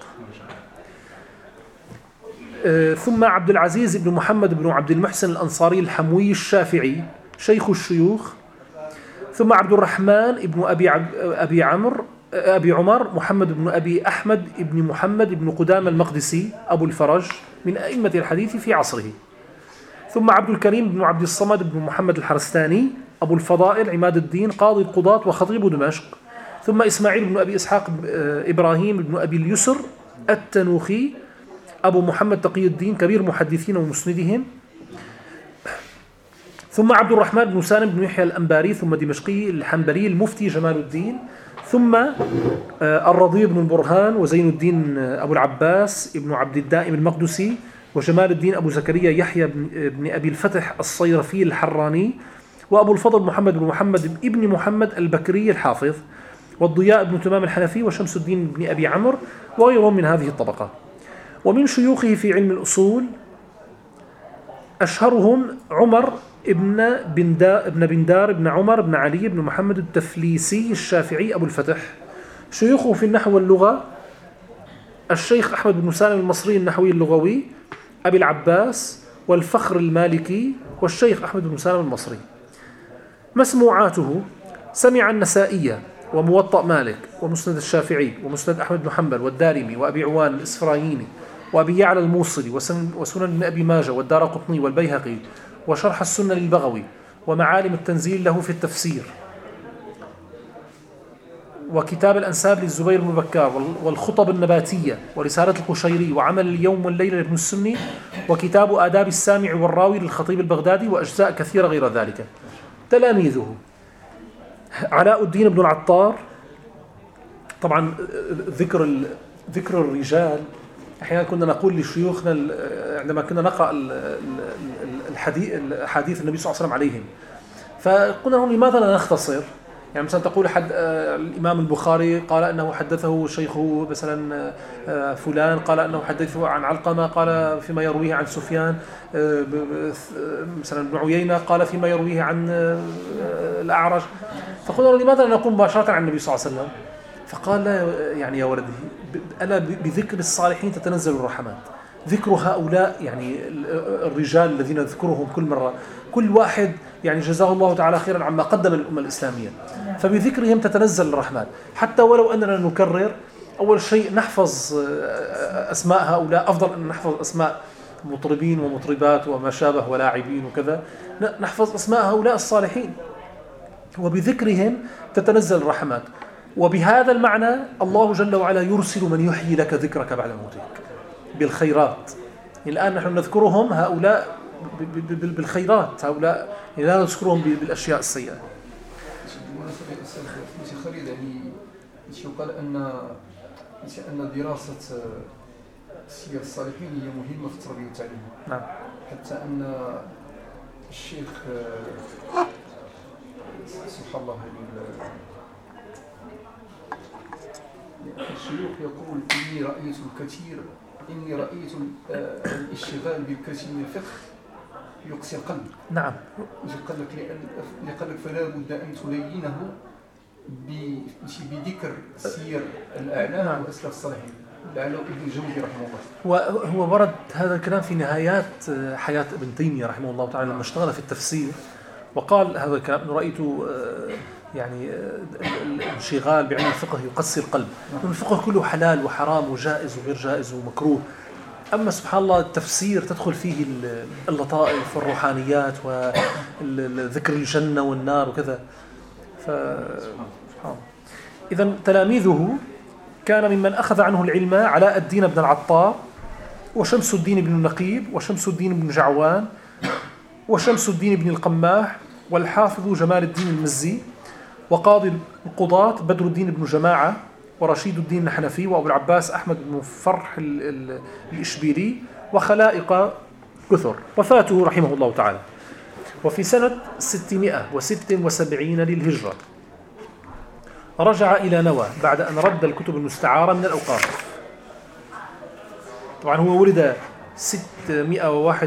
ثم عبد العزيز بن محمد بن عبد المحسن الأنصاري الحموي الشافعي شيخ الشيوخ. ثم عبد الرحمن بن أبي عب... أبي عمرو أبي عمر محمد بن أبي أحمد بن محمد بن قدامة المقدسي أبو الفرج من أئمة الحديث في عصره. ثم عبد الكريم بن عبد الصمد بن محمد الحرستاني أبو الفضائل عماد الدين قاضي القضاة وخطيب دمشق. ثم إسماعيل بن أبي إسحاق إبراهيم بن أبي اليسر التنوخي أبو محمد تقي الدين كبير محدثين ومسندهم. ثم عبد الرحمن بن سالم بن يحيى الأنباري ثم دمشقي الحنبلي المفتي جمال الدين. ثم الرضي بن البرهان وزين الدين أبو العباس ابن عبد الدائم المقدسي وجمال الدين أبو زكريا يحيى بن أبي الفتح الصيرفي الحراني وأبو الفضل محمد بن محمد ابن محمد البكري الحافظ والضياء بن تمام الحنفي وشمس الدين بن أبي عمرو وغيرهم من هذه الطبقة. ومن شيوخه في علم الأصول أشهرهم عمر ابن بندار ابن بندار ابن عمر بن علي بن محمد التفليسي الشافعي أبو الفتح. شيوخه في النحو واللغة الشيخ أحمد بن سالم المصري النحوي اللغوي أبي العباس والفخر المالكي والشيخ أحمد بن سالم المصري. مسموعاته: سمع النسائية وموطأ مالك ومسند الشافعي ومسند أحمد بن حنبل والدارمي وأبي عوان الإسفرايني وأبي يعلى الموصلي وسنن ابن أبي ماجه والدارقطني والبيهقي وشرح السنة للبغوي ومعالم التنزيل له في التفسير وكتاب الأنساب للزبير بن بكار والخطب النباتية ورسالة القشيري وعمل اليوم والليلة لابن السني وكتاب آداب السامع والراوي للخطيب البغدادي وأجزاء كثيرة غير ذلك. تلاميذه: علاء الدين بن العطار. طبعا ذكر ذكر الرجال أحيانا كنا نقول لشيوخنا عندما كنا نقرأ الحديث حديث النبي صلى الله عليه وسلم عليهم، فقلنا لهم لماذا لا نختصر؟ يعني مثلا تقول حد الإمام البخاري قال أنه حدثه شيخه مثلا فلان قال أنه حدثه عن علقمة قال فيما يرويه عن سفيان، مثلا ابن عيينة قال فيما يرويه عن الأعرج، فقلنا لماذا لا نقوم مباشرة عن النبي صلى الله عليه وسلم؟ فقال لا يعني يا ولدي ألا بذكر الصالحين تتنزل الرحمات. ذكر هؤلاء يعني الرجال الذين نذكرهم كل مرة كل واحد يعني جزاه الله تعالى خيرا عما قدم الأمة الإسلامية، فبذكرهم تتنزل الرحمات حتى ولو أننا نكرر أول شيء نحفظ أسماء هؤلاء، أفضل أن نحفظ أسماء مطربين ومطربات وما شابه ولاعبين وكذا، نحفظ أسماء هؤلاء الصالحين وبذكرهم تتنزل الرحمات. وبهذا المعنى الله جل وعلا يرسل من يحيي لك ذكرك بعد موتك بالخيرات. الآن نحن نذكرهم هؤلاء بالخيرات، هؤلاء لا نذكرهم بالأشياء السيئة. سي خالد، يعني يقال أن أن دراسة سير الصالحين هي مهمة في التربية والتعليم. نعم. حتى أن الشيخ سبحان الله الشيوخ يقول إني رأيت الكثير إني رأيت الاشتغال بالكثير من الفقه يقسي القلب. نعم. قال لك قال لك فلا بد أن تلينه بذكر سير الأعلام نعم. وأسلاف الصالحين لعله ابن الجوزي رحمه الله. وهو ورد هذا الكلام في نهايات حياة ابن تيمية رحمه الله تعالى لما اشتغل في التفسير، وقال هذا الكلام: رأيت يعني الانشغال بعلم الفقه يقسي القلب. نعم. الفقه كله حلال وحرام وجائز وغير جائز ومكروه، أما سبحان الله التفسير تدخل فيه اللطائف والروحانيات وذكر الجنة والنار وكذا. ف... إذن تلاميذه كان ممن أخذ عنه العلم علاء الدين بن العطار وشمس الدين بن النقيب وشمس الدين بن جعوان وشمس الدين بن القماح والحافظ جمال الدين المزي وقاضي القضاة بدر الدين بن جماعة ورشيد الدين الحنفي وأبو العباس أحمد بن فرح الإشبيلي وخلائق كثر. وفاته رحمه الله تعالى وفي سنة ستمائة وستة وسبعين للهجرة رجع إلى نوى بعد أن رد الكتب المستعارة من الأوقاف. طبعا هو ولد ستمائة وواحد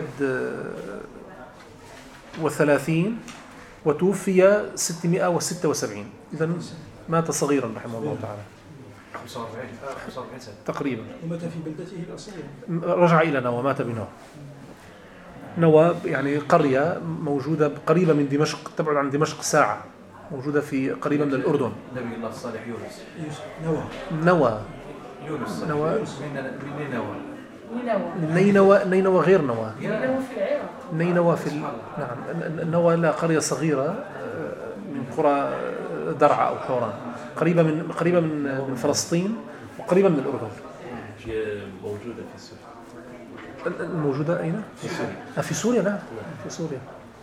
وثلاثين وتوفي ستمائة وستة وسبعين، إذن مات صغيرا رحمه الله تعالى خمسة وأربعين سنة تقريبا. ومات في بلدته الأصلية. رجع إلى نوى، مات بنوى. نوى يعني قرية موجودة قريبة من دمشق، تبعد عن دمشق ساعة، موجودة في قريبة من الأردن. نبي الله الصالح يونس. نوى. نوى. يونس. نوى. من نوى. نينوى. نينوى غير نوى. نينوى في العراق. نينوى في ال... نعم. نوى لا قرية صغيرة من قرى درعا أو حوران، قريبة من قريبة من من فلسطين وقريبة من الأردن. موجودة في سوريا. الموجودة أين؟ في سوريا. في سوريا نعم في سوريا.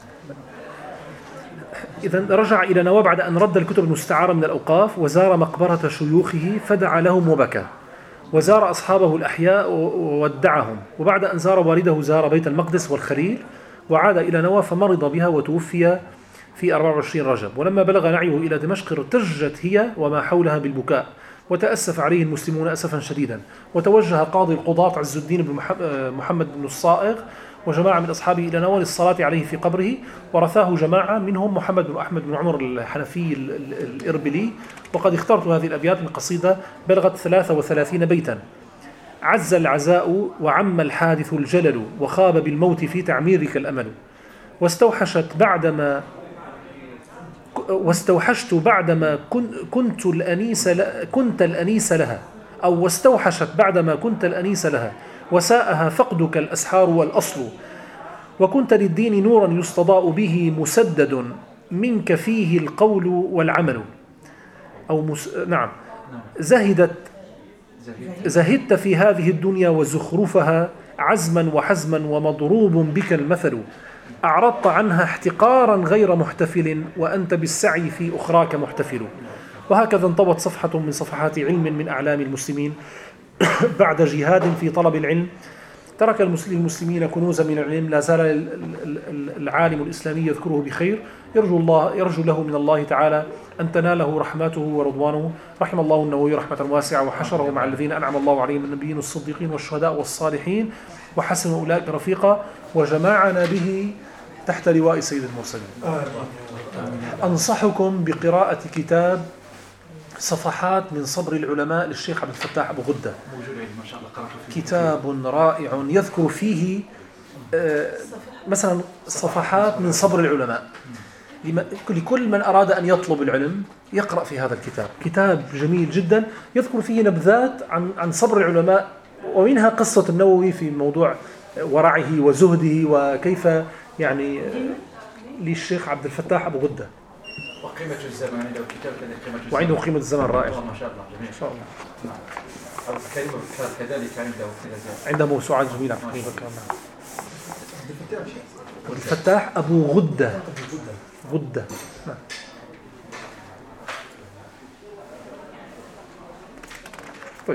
إذن رجع إلى نوى بعد أن رد الكتب المستعارة من الأوقاف وزار مقبرة شيوخه فدعا لهم وبكى، وزار أصحابه الأحياء وودعهم، وبعد أن زار والده زار بيت المقدس والخليل وعاد إلى نوى فمرض بها وتوفي في أربعة وعشرين رجب. ولما بلغ نعيه إلى دمشق ارتجت هي وما حولها بالبكاء وتأسف عليه المسلمون أسفا شديدا، وتوجه قاضي القضاة عز الدين بن محمد بن الصائغ وجماعة من أصحابه إلى نوى للصلاة عليه في قبره، ورثاه جماعة منهم محمد بن أحمد بن عمر الحنفي الإربلي. وقد اخترت هذه الأبيات من قصيدة بلغت ثلاثة وثلاثين بيتا: عز العزاء وعم الحادث الجلل وخاب بالموت في تعميرك الأمل، واستوحشت بعدما واستوحشت بعدما كنت الأنيس كنت الأنيس لها أو واستوحشت بعدما كنت الأنيس لها، وساءها فقدك الأسحار والأصل، وكنت للدين نورا يستضاء به مسدد منك فيه القول والعمل. أو مس... نعم زهدت زهدت في هذه الدنيا وزخرفها عزما وحزما ومضروب بك المثل، أعرضت عنها احتقارا غير محتفل وأنت بالسعي في أخراك محتفل. وهكذا انطوت صفحة من صفحات علم من أعلام المسلمين بعد جهاد في طلب العلم ترك المسلمين كنوزا من العلم، لا زال العالم الإسلامي يذكره بخير، يرجو الله يرجو له من الله تعالى أن تناله رحمته ورضوانه. رحم الله النووي رحمة واسعة وحشره مع الذين أنعم الله عليهم من النبيين والصديقين والشهداء والصالحين وحسن أولئك رفيقا، وجمعنا به تحت لواء سيد المرسلين. أنصحكم بقراءة كتاب صفحات من صبر العلماء للشيخ عبد الفتاح أبو غدة، كتاب رائع يذكر فيه مثلا صفحات من صبر العلماء. لكل من أراد أن يطلب العلم يقرأ في هذا الكتاب. كتاب جميل جدا يذكر فيه نبذات عن عن صبر العلماء، ومنها قصة النووي في موضوع ورعه وزهده وكيف يعني للشيخ عبد الفتاح أبو غدة. وقيمة الزمان لو كتاب قيمة الزمان، وعنده قيمة الزمان رائع ما شاء الله جميل ما شاء الله. نعم. الكلمة كذلك عنده عنده موسوعات جميلة تقريبا كمان. الفتاح أبو غدة غدة نعم. طيب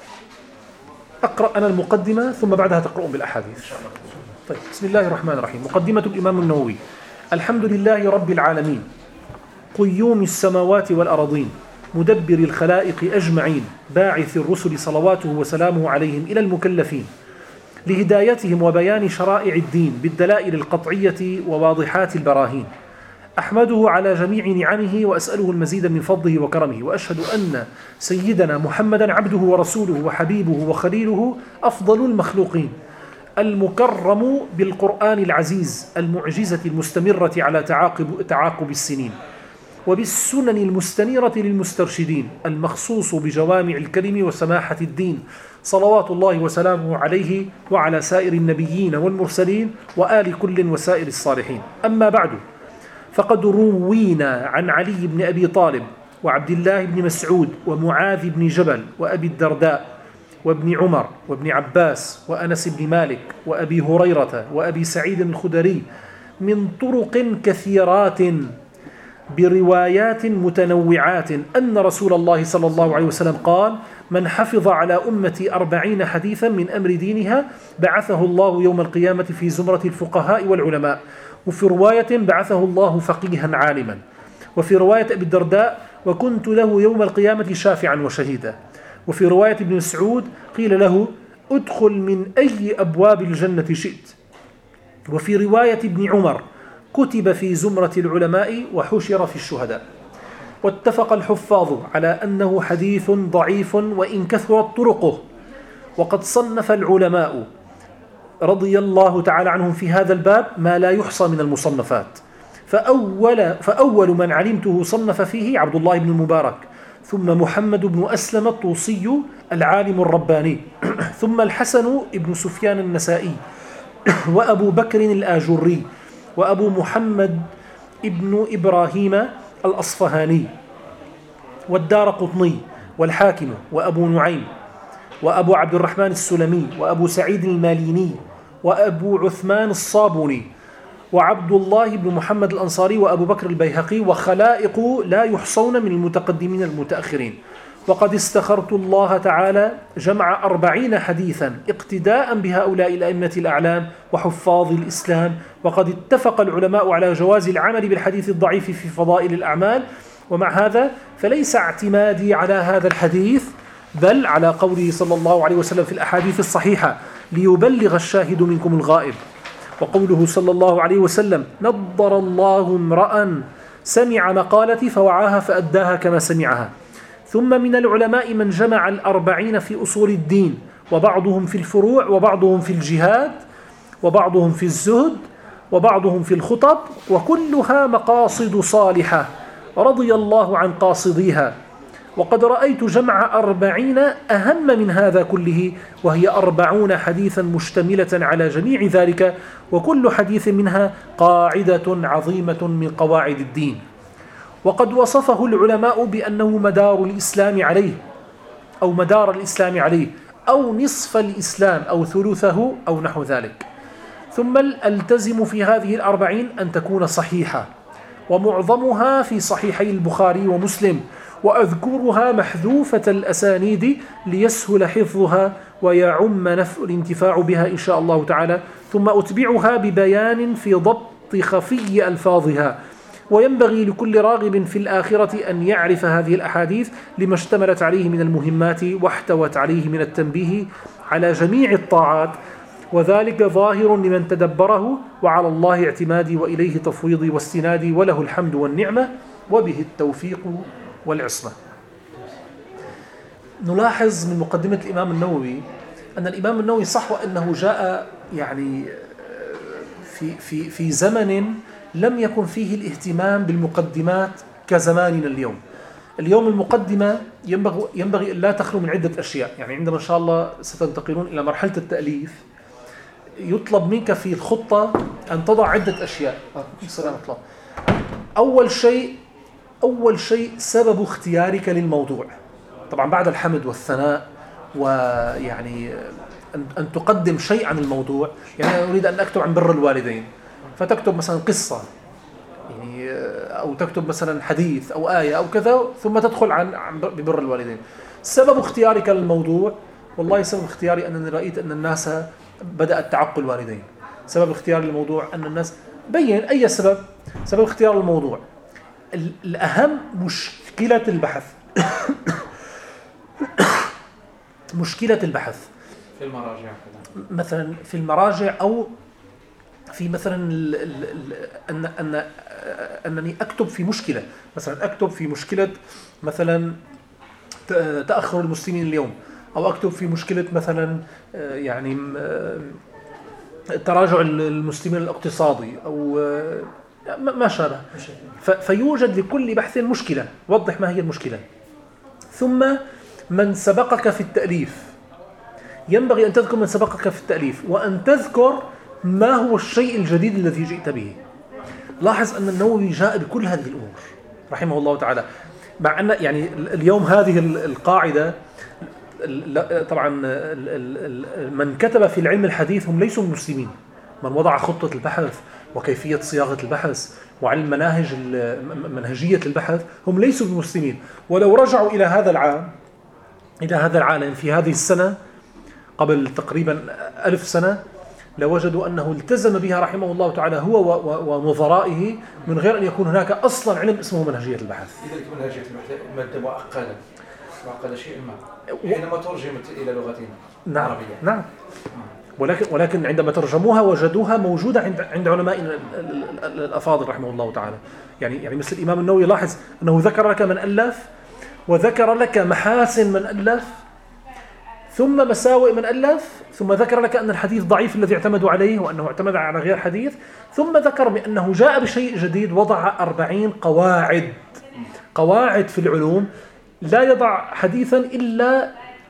أقرأ أنا المقدمة ثم بعدها تقرؤون بالأحاديث. طيب بسم الله الرحمن الرحيم. مقدمة الإمام النووي. الحمد لله رب العالمين قيوم السماوات والأرضين مدبر الخلائق أجمعين باعث الرسل صلواته وسلامه عليهم إلى المكلفين لهدايتهم وبيان شرائع الدين بالدلائل القطعية وواضحات البراهين. أحمده على جميع نعمه وأسأله المزيد من فضله وكرمه، وأشهد أن سيدنا محمدا عبده ورسوله وحبيبه وخليله أفضل المخلوقين المكرم بالقرآن العزيز المعجزة المستمرة على تعاقب, تعاقب السنين، وبالسنن المستنيرة للمسترشدين المخصوص بجوامع الكلم وسماحة الدين، صلوات الله وسلامه عليه وعلى سائر النبيين والمرسلين وآل كل وسائر الصالحين. أما بعد، فقد روينا عن علي بن أبي طالب وعبد الله بن مسعود ومعاذ بن جبل وأبي الدرداء وابن عمر وابن عباس وأنس بن مالك وأبي هريرة وأبي سعيد الخدري من طرق كثيرات بروايات متنوعات أن رسول الله صلى الله عليه وسلم قال: من حفظ على أمتي أربعين حديثا من أمر دينها بعثه الله يوم القيامة في زمرة الفقهاء والعلماء. وفي رواية بعثه الله فقيها عالما. وفي رواية أبي الدرداء: وكنت له يوم القيامة شافعا وشهيدا. وفي رواية ابن مسعود قيل له: ادخل من أي أبواب الجنة شئت. وفي رواية ابن عمر: كتب في زمرة العلماء وحشر في الشهداء. واتفق الحفاظ على أنه حديث ضعيف وإن كثرت طرقه. وقد صنف العلماء رضي الله تعالى عنهم في هذا الباب ما لا يحصى من المصنفات، فأول, فأول من علمته صنف فيه عبد الله بن المبارك، ثم محمد بن أسلم الطوسي العالم الرباني، ثم الحسن بن سفيان النسائي، وأبو بكر الآجري، وأبو محمد ابن إبراهيم الأصفهاني، والدار قطني، والحاكم، وأبو نعيم، وأبو عبد الرحمن السلمي، وأبو سعيد الماليني، وأبو عثمان الصابوني، وعبد الله بن محمد الأنصاري، وأبو بكر البيهقي، وخلائق لا يحصون من المتقدمين المتأخرين. وقد استخرت الله تعالى جمع أربعين حديثا اقتداء بهؤلاء الأئمة الأعلام وحفاظ الإسلام. وقد اتفق العلماء على جواز العمل بالحديث الضعيف في فضائل الأعمال. ومع هذا فليس اعتمادي على هذا الحديث بل على قوله صلى الله عليه وسلم في الأحاديث الصحيحة: ليبلغ الشاهد منكم الغائب. وقوله صلى الله عليه وسلم: نضر الله امرأ سمع مقالتي فوعاها فأداها كما سمعها. ثم من العلماء من جمع الأربعين في أصول الدين، وبعضهم في الفروع، وبعضهم في الجهاد، وبعضهم في الزهد، وبعضهم في الخطب، وكلها مقاصد صالحة رضي الله عن قاصديها. وقد رأيت جمع أربعين أهم من هذا كله، وهي أربعون حديثا مشتملة على جميع ذلك، وكل حديث منها قاعدة عظيمة من قواعد الدين. وقد وصفه العلماء بأنه مدار الإسلام عليه، أو مدار الإسلام عليه، أو نصف الإسلام، أو ثلثه، أو نحو ذلك. ثم ألتزم في هذه الأربعين أن تكون صحيحة، ومعظمها في صحيحي البخاري ومسلم، وأذكرها محذوفة الأسانيد ليسهل حفظها ويعم نفع الانتفاع بها إن شاء الله تعالى. ثم أتبعها ببيان في ضبط خفي ألفاظها. وينبغي لكل راغب في الآخرة أن يعرف هذه الأحاديث لما اشتملت عليه من المهمات واحتوت عليه من التنبيه على جميع الطاعات، وذلك ظاهر لمن تدبره، وعلى الله اعتمادي وإليه تفويضي واستنادي، وله الحمد والنعمة وبه التوفيق والعصمة. نلاحظ من مقدمة الإمام النووي أن الإمام النووي صح وأنه جاء يعني في في في زمن لم يكن فيه الاهتمام بالمقدمات كزماننا اليوم. اليوم المقدمة ينبغي ينبغي أن لا تخلو من عدة أشياء. يعني عندما إن شاء الله ستنتقلون إلى مرحلة التأليف يطلب منك في الخطة أن تضع عدة أشياء. أول شيء أول شيء سبب اختيارك للموضوع. طبعا بعد الحمد والثناء ويعني أن تقدم شيء عن الموضوع. يعني أنا أريد أن أكتب عن بر الوالدين، فتكتب مثلا قصة يعني أو تكتب مثلا حديث أو آية أو كذا، ثم تدخل عن عن ببر الوالدين. سبب اختيارك للموضوع، والله سبب اختياري أنني رأيت أن الناس بدأت تعق الوالدين. سبب اختياري للموضوع أن الناس بين أي سبب. سبب اختيار الموضوع الأهم مشكلة البحث. مشكلة البحث في المراجع مثلا في المراجع أو في مثلا ال ال ال أن أن أنني أكتب في مشكلة، مثلا أكتب في مشكلة مثلا تأخر المسلمين اليوم، أو أكتب في مشكلة مثلا يعني تراجع المسلمين الاقتصادي أو ما شابه. فيوجد لكل بحث مشكلة، وضح ما هي المشكلة. ثم من سبقك في التأليف، ينبغي أن تذكر من سبقك في التأليف، وأن تذكر ما هو الشيء الجديد الذي جئت به. لاحظ أن النووي جاء بكل هذه الأمور رحمه الله تعالى، مع أن يعني اليوم هذه القاعدة طبعا من كتب في العلم الحديث هم ليسوا مسلمين. من وضع خطة البحث وكيفية صياغة البحث وعلم مناهج منهجية البحث هم ليسوا بمسلمين. ولو رجعوا إلى هذا العام إلى هذا العالم في هذه السنة قبل تقريبا ألف سنة لوجدوا أنه التزم بها رحمه الله تعالى هو ونظرائه من غير أن يكون هناك أصلا علم اسمه منهجية البحث. إذا منهجية البحث مادة معقدة معقدة شيء ما حينما ترجمت إلى لغتنا نعم العربية. نعم ولكن ولكن عندما ترجموها وجدوها موجودة عند عند علماء الأفاضل رحمه الله تعالى. يعني يعني مثل الإمام النووي لاحظ أنه ذكر لك من ألف، وذكر لك محاسن من ألف، ثم مساوئ من ألف، ثم ذكر لك أن الحديث ضعيف الذي اعتمدوا عليه وأنه اعتمد على غير حديث، ثم ذكر بأنه جاء بشيء جديد، وضع أربعين قواعد قواعد في العلوم لا يضع حديثا إلا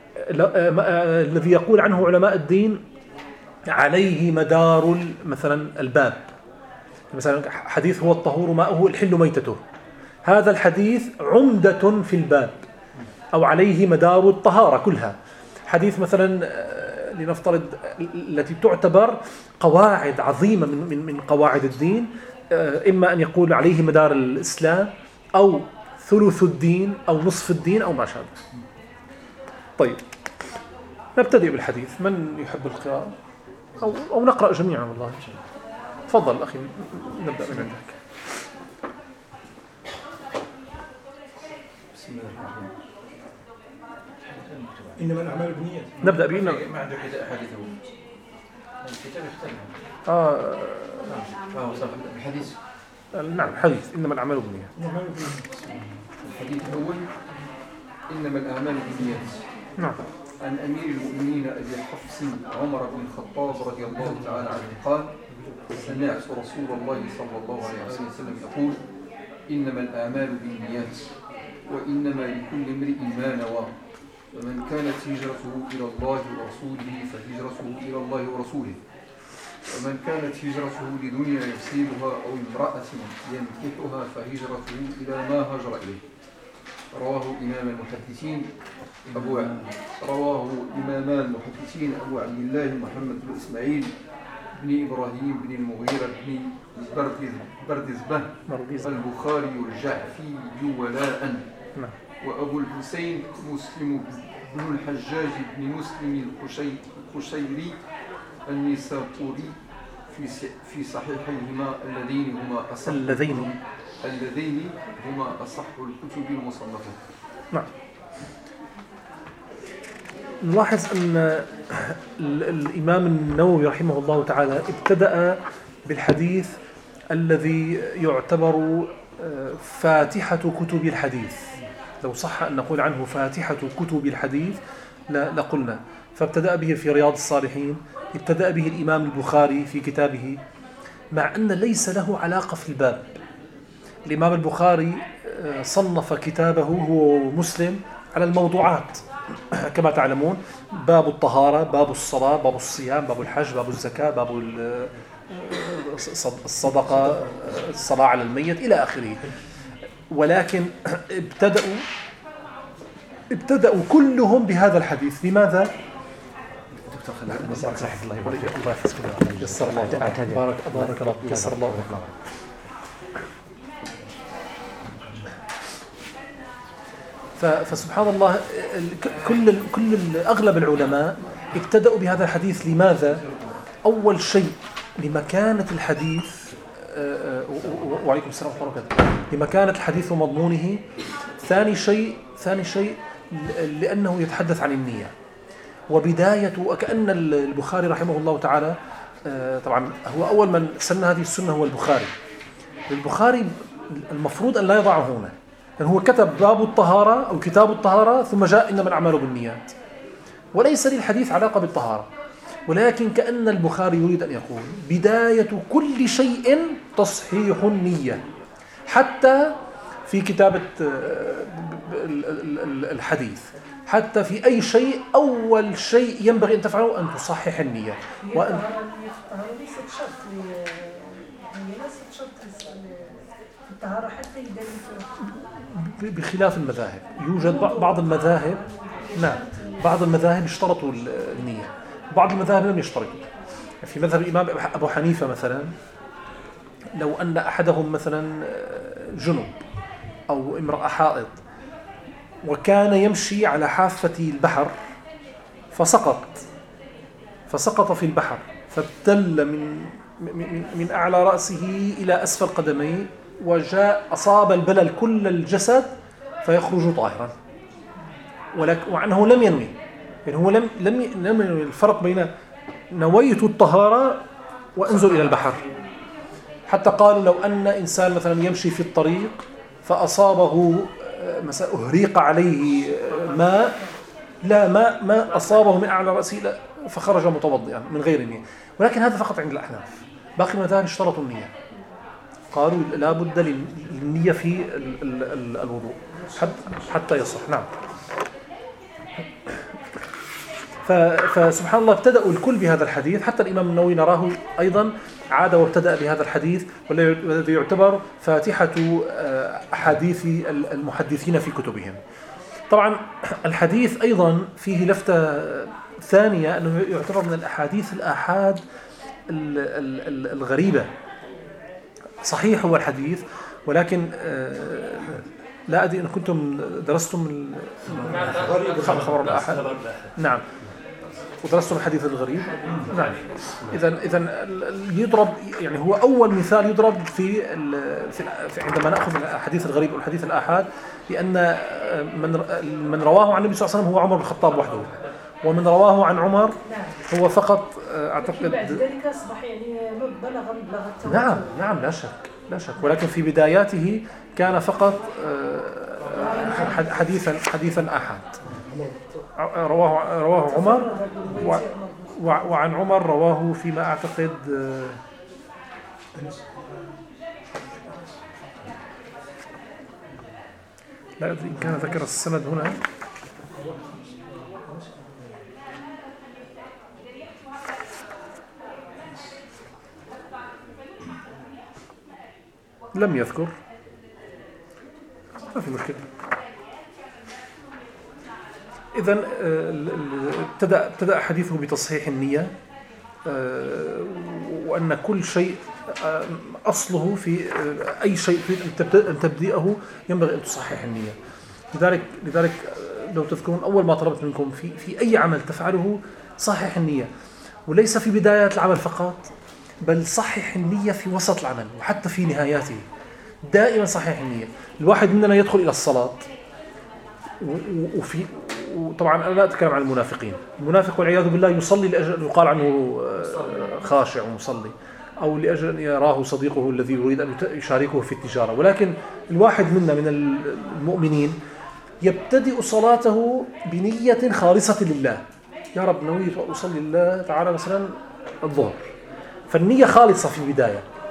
الذي يقول عنه علماء الدين عليه مدار مثلا الباب. مثلا حديث هو الطهور ماؤه الحل ميتته، هذا الحديث عمدة في الباب، أو عليه مدار الطهارة كلها. حديث مثلا لنفترض التي تعتبر قواعد عظيمة من من من قواعد الدين، إما أن يقول عليه مدار الإسلام أو ثلث الدين أو نصف الدين أو ما شابه. طيب نبتدئ بالحديث. من يحب القراءة أو أو نقرأ جميعا؟ والله تفضل أخي، نبدأ من عندك. بسم الله الرحمن الرحيم. إنما الأعمال بالنيات. نبدأ بإنما ما عنده كده أحاديث هو الكتاب يختلف. آه فهو صح الحديث. نعم حديث إنما الأعمال بالنيات. الحديث الأول إنما الأعمال بالنيات. نعم. عن أمير المؤمنين أبي حفص عمر بن الخطاب رضي الله تعالى عنه قال: سمعت رسول الله صلى الله عليه وسلم يقول: إنما الأعمال بالنيات وإنما لكل امرئ ما نوى، ومن كانت هجرته إلى الله ورسوله فهجرته إلى الله ورسوله، ومن كانت هجرته لدنيا يصيبها أو امرأة ينكحها فهجرته إلى ما هاجر إليه. رواه إمام المحدثين أبو رواه إمامان المحدثين أبو عبد الله محمد بن إسماعيل بن إبراهيم بن المغيرة بن بردزبة البخاري الجعفي ولاء، وأبو الحسين مسلم بن الحجاج بن مسلم القشيري النيسابوري في في صحيحيهما اللذين هما أصح اللذين اللذين هما أصح الكتب المصنفة. نعم. نلاحظ أن الإمام النووي رحمه الله تعالى ابتدأ بالحديث الذي يعتبر فاتحة كتب الحديث، لو صح أن نقول عنه فاتحة كتب الحديث لقلنا. فابتدأ به في رياض الصالحين، ابتدأ به الإمام البخاري في كتابه مع أن ليس له علاقة في الباب. الإمام البخاري صنف كتابه هو مسلم على الموضوعات كما تعلمون، باب الطهارة، باب الصلاة، باب الصيام، باب الحج، باب الزكاة، باب الصدقة، الصلاة على الميت إلى آخره. ولكن ابتدأوا ابتدأوا كلهم بهذا الحديث. لماذا؟ دكتور خالد الله يبارك الله يحفظك يسر الله بارك بارك الله يسر الله لك. فسبحان الله كل كل اغلب العلماء ابتدأوا بهذا الحديث. لماذا؟ أول شيء لمكانة الحديث، وعليكم السلام ورحمة الله وبركاته، لمكانة الحديث ومضمونه. ثاني شيء ثاني شيء لأنه يتحدث عن النية وبداية، وكأن البخاري رحمه الله تعالى، طبعا هو أول من سن هذه السنة هو البخاري. البخاري المفروض أن لا يضعه هنا، لأن هو كتب باب الطهارة أو كتاب الطهارة ثم جاء إنما الأعمال بالنيات، وليس للحديث علاقة بالطهارة. ولكن كأن البخاري يريد أن يقول بداية كل شيء تصحيح النية. حتى في كتابة الحديث، حتى في أي شيء، أول شيء ينبغي أن تفعله أن تصحح النية. وأن ليست شرط ليست شرط الطهارة حتى يدرس. بخلاف المذاهب، يوجد بعض المذاهب، نعم بعض المذاهب اشترطوا النية، بعض المذاهب لم يشترطوا. في مذهب الإمام أبو حنيفة مثلا، لو أن أحدهم مثلا جنب أو امرأة حائض وكان يمشي على حافة البحر فسقط فسقط في البحر فابتل من من من أعلى رأسه إلى أسفل قدميه، وجاء أصاب البلل كل الجسد فيخرج طاهرا، ولكن وعنه لم ينوي. يعني هو لم لم لم ينوي. الفرق بين نويت الطهارة وأنزل إلى البحر. حتى قالوا لو أن إنسان مثلا يمشي في الطريق فأصابه مثلا أهريق عليه ماء، لا ماء ما أصابه من أعلى رأسه فخرج متوضئا من غير نية. ولكن هذا فقط عند الأحناف. باقي المذاهب اشترطوا النية، قالوا لا بد للنية في الوضوء حتى يصح. نعم. فسبحان الله ابتدأوا الكل بهذا الحديث. حتى الإمام النووي نراه أيضا عاد وابتدأ بهذا الحديث، والذي يعتبر فاتحة أحاديث المحدثين في كتبهم. طبعا الحديث أيضا فيه لفتة ثانية، أنه يعتبر من الأحاديث الآحاد الغريبة. صحيح هو الحديث، ولكن لا أدري إن كنتم درستم خبر الآحاد. نعم، ودرستم الحديث الغريب. نعم. إذا إذا يضرب، يعني هو أول مثال يضرب في, في عندما نأخذ الحديث الغريب والحديث الآحاد، لأن من من رواه عن النبي صلى الله عليه وسلم هو عمر بن الخطاب وحده، ومن رواه عن عمر هو فقط أعتقد. بعد ذلك أصبح يعني بلغ بلغ التواتر. نعم نعم لا شك لا شك، ولكن في بداياته كان فقط حديثا حديثا آحاد. رواه رواه عمر، وعن عمر رواه فيما أعتقد لا أدري إن كان ذكر السند هنا. لم يذكر، ما في مشكلة. إذن ابتدأ ابتدأ حديثه بتصحيح النية، وأن كل شيء أصله في أي شيء أن تبدأه ينبغي أن تصحح النية. لذلك لذلك لو تذكرون أول ما طلبت منكم في في أي عمل تفعله صحح النية، وليس في بداية العمل فقط، بل صحح النية في وسط العمل وحتى في نهاياته. دائما صحح النية. الواحد مننا يدخل إلى الصلاة وفي وطبعا أنا لا أتكلم عن المنافقين. المنافق والعياذ بالله يصلي لأجل يقال عنه خاشع ومصلي، أو لأجل أن يراه صديقه الذي يريد أن يشاركه في التجارة. ولكن الواحد منا من المؤمنين يبتدئ صلاته بنية خالصة لله. يا رب نويت وأصلي الله تعالى مثلا الظهر، فالنية خالصة في البداية.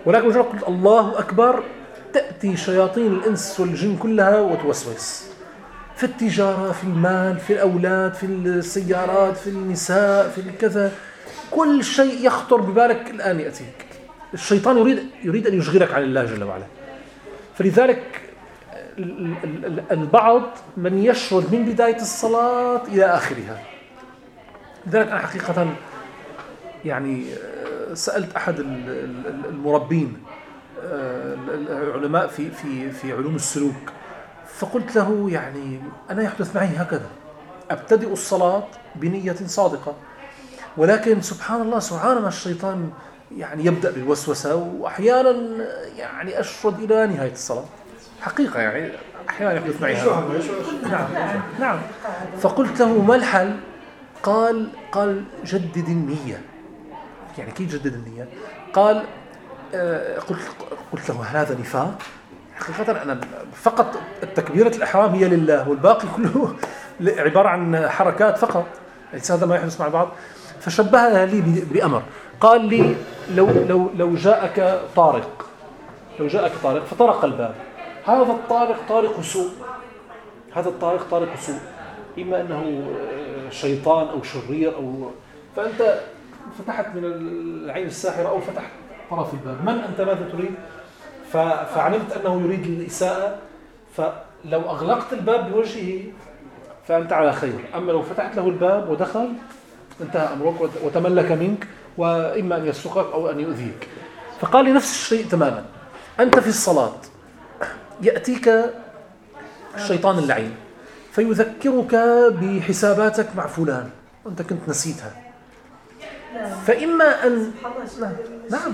ولكن مجرد قلت الله أكبر تأتي شياطين الإنس والجن كلها وتوسوس في التجارة، في المال، في الأولاد، في السيارات، في النساء، في الكذا، كل شيء يخطر ببالك الآن يأتيك. الشيطان يريد يريد أن يشغلك عن الله جل وعلا. فلذلك البعض من يشرد من بداية الصلاة إلى آخرها. لذلك أنا حقيقة يعني سألت أحد المربين العلماء في في في علوم السلوك، فقلت له يعني أنا يحدث معي هكذا، أبتدئ الصلاة بنية صادقة، ولكن سبحان الله سبحان ما الشيطان يعني يبدأ بالوسوسة، وأحيانا يعني أشرد إلى نهاية الصلاة حقيقة، يعني أحيانا يحدث معي هذا. نعم نعم. فقلت له ما الحل؟ قال قال جدد النية. يعني كيف جدد النية؟ قال آه قلت قلت له هذا نفاق؟ حقيقة أنا فقط التكبيرة الإحرام هي لله والباقي كله عبارة عن حركات فقط، ليس هذا ما يحدث مع بعض. فشبهها لي بأمر، قال لي لو لو لو جاءك طارق لو جاءك طارق فطرق الباب، هذا الطارق طارق سوء، هذا الطارق طارق سوء، إما أنه شيطان أو شرير أو فأنت فتحت من العين الساحرة أو فتحت طرف الباب، من أنت ماذا تريد؟ فعلمت أنه يريد الإساءة، فلو أغلقت الباب بوجهه فأنت على خير، أما لو فتحت له الباب ودخل انتهى أمرك وتملك منك، وإما أن يسرقك أو أن يؤذيك. فقال لي نفس الشيء تماما، أنت في الصلاة يأتيك الشيطان اللعين فيذكرك بحساباتك مع فلان وأنت كنت نسيتها، فإما أن نعم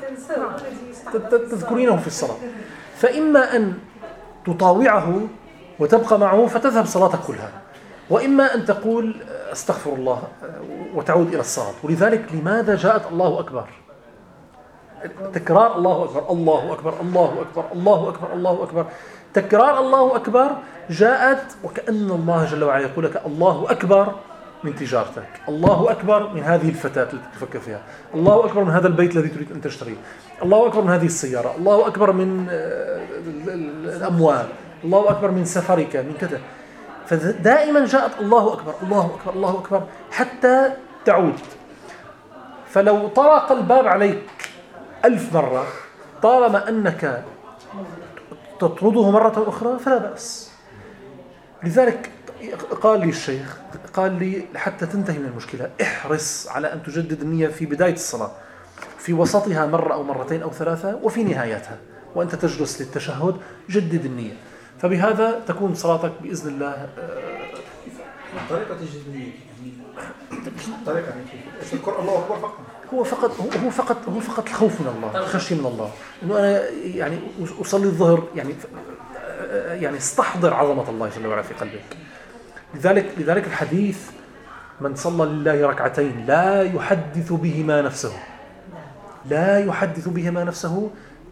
تذكرينه في الصلاة، فإما أن تطاوعه وتبقى معه فتذهب صلاتك كلها، وإما أن تقول استغفر الله وتعود إلى الصلاة. ولذلك لماذا جاءت الله أكبر؟ تكرار الله أكبر الله أكبر الله أكبر الله أكبر الله أكبر، تكرار الله أكبر جاءت وكأن الله جل وعلا يقول لك الله أكبر من تجارتك، الله أكبر من هذه الفتاة التي تفكر فيها، الله أكبر من هذا البيت الذي تريد أن تشتريه، الله أكبر من هذه السيارة، الله أكبر من الأموال، الله أكبر من سفرك من كذا. فدائما جاءت الله أكبر الله أكبر الله أكبر حتى تعود. فلو طرق الباب عليك ألف مرة طالما أنك تطرده مرة أخرى فلا بأس. لذلك قال لي الشيخ قال لي حتى تنتهي من المشكلة احرص على أن تجدد النية في بداية الصلاة، في وسطها مرة أو مرتين أو ثلاثة، وفي نهايتها وأنت تجلس للتشهد جدد النية، فبهذا تكون صلاتك بإذن الله. طريقة تجديد النية يعني طريقة تذكر الله أكبر فقط، هو فقط هو فقط هو فقط الخوف من الله، الخشية من الله، إنه أنا يعني أصلي الظهر يعني يعني استحضر عظمة الله جل وعلا في قلبك. لذلك لذلك الحديث من صلى لله ركعتين لا يحدث بهما نفسه لا يحدث بهما نفسه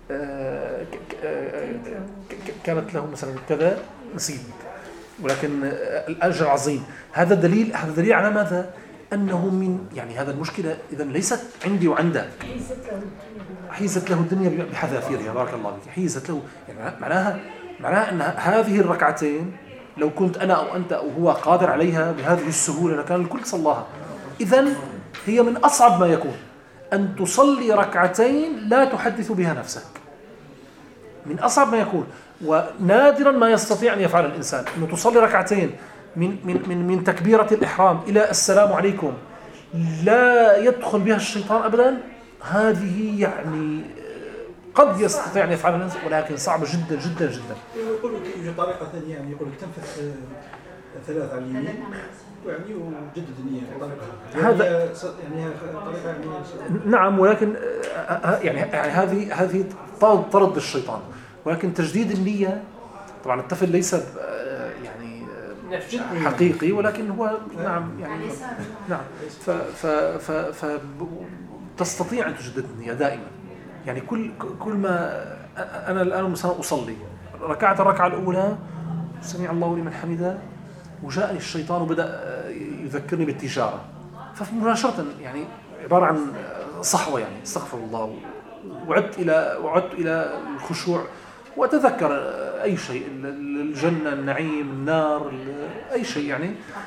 كانت له مثلا كذا نصيب، ولكن الأجر عظيم. هذا دليل هذا دليل على ماذا؟ أنه من يعني هذا المشكلة إذا ليست عندي وعندك، حيزت له الدنيا بحذافيرها بارك الله فيك، حيزت له يعني معناها معناها أن هذه الركعتين لو كنت أنا أو أنت أو هو قادر عليها بهذه السهولة لكان الكل صلاها. إذن هي من أصعب ما يكون أن تصلي ركعتين لا تحدث بها نفسك، من أصعب ما يكون، ونادرا ما يستطيع أن يفعل الإنسان أنه تصلي ركعتين من من من من تكبيرة الإحرام إلى السلام عليكم لا يدخل بها الشيطان أبدا. هذه يعني قد يستطيع أن يفعل الناس ولكن صعبة جدا جدا جدا. يقول لك يوجد طريقة ثانية، يعني يقول لك تنفث ثلاث على اليمين يعني وجدد النية طريقة هذا يعني طريقة يعني نعم، ولكن يعني يعني هذه هذه طرد الشيطان، ولكن تجديد النية طبعا الطفل ليس يعني حقيقي ولكن هو نعم يعني نعم ف ف ف ف تستطيع أن تجدد النية دائما. يعني كل كل ما أنا الآن مثلا أصلي ركعت الركعة الأولى سمع الله لمن حمده وجاءني الشيطان وبدأ يذكرني بالتجارة، فمباشرة يعني عبارة عن صحوة يعني استغفر الله وعدت إلى وعدت إلى الخشوع وأتذكر أي شيء، الجنة، النعيم، النار، أي شيء يعني،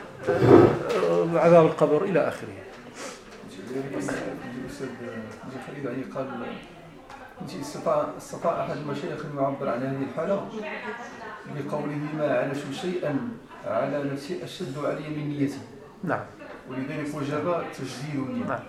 عذاب القبر إلى آخره. الأستاذ خليل يعني قال استطاع استطاع أحد المشايخ أن يعبر عن هذه الحالة بقوله: ما علش شيئا على نفسي أشد علي من نيتي. نعم. ولذلك وجب تجديد النية. نعم.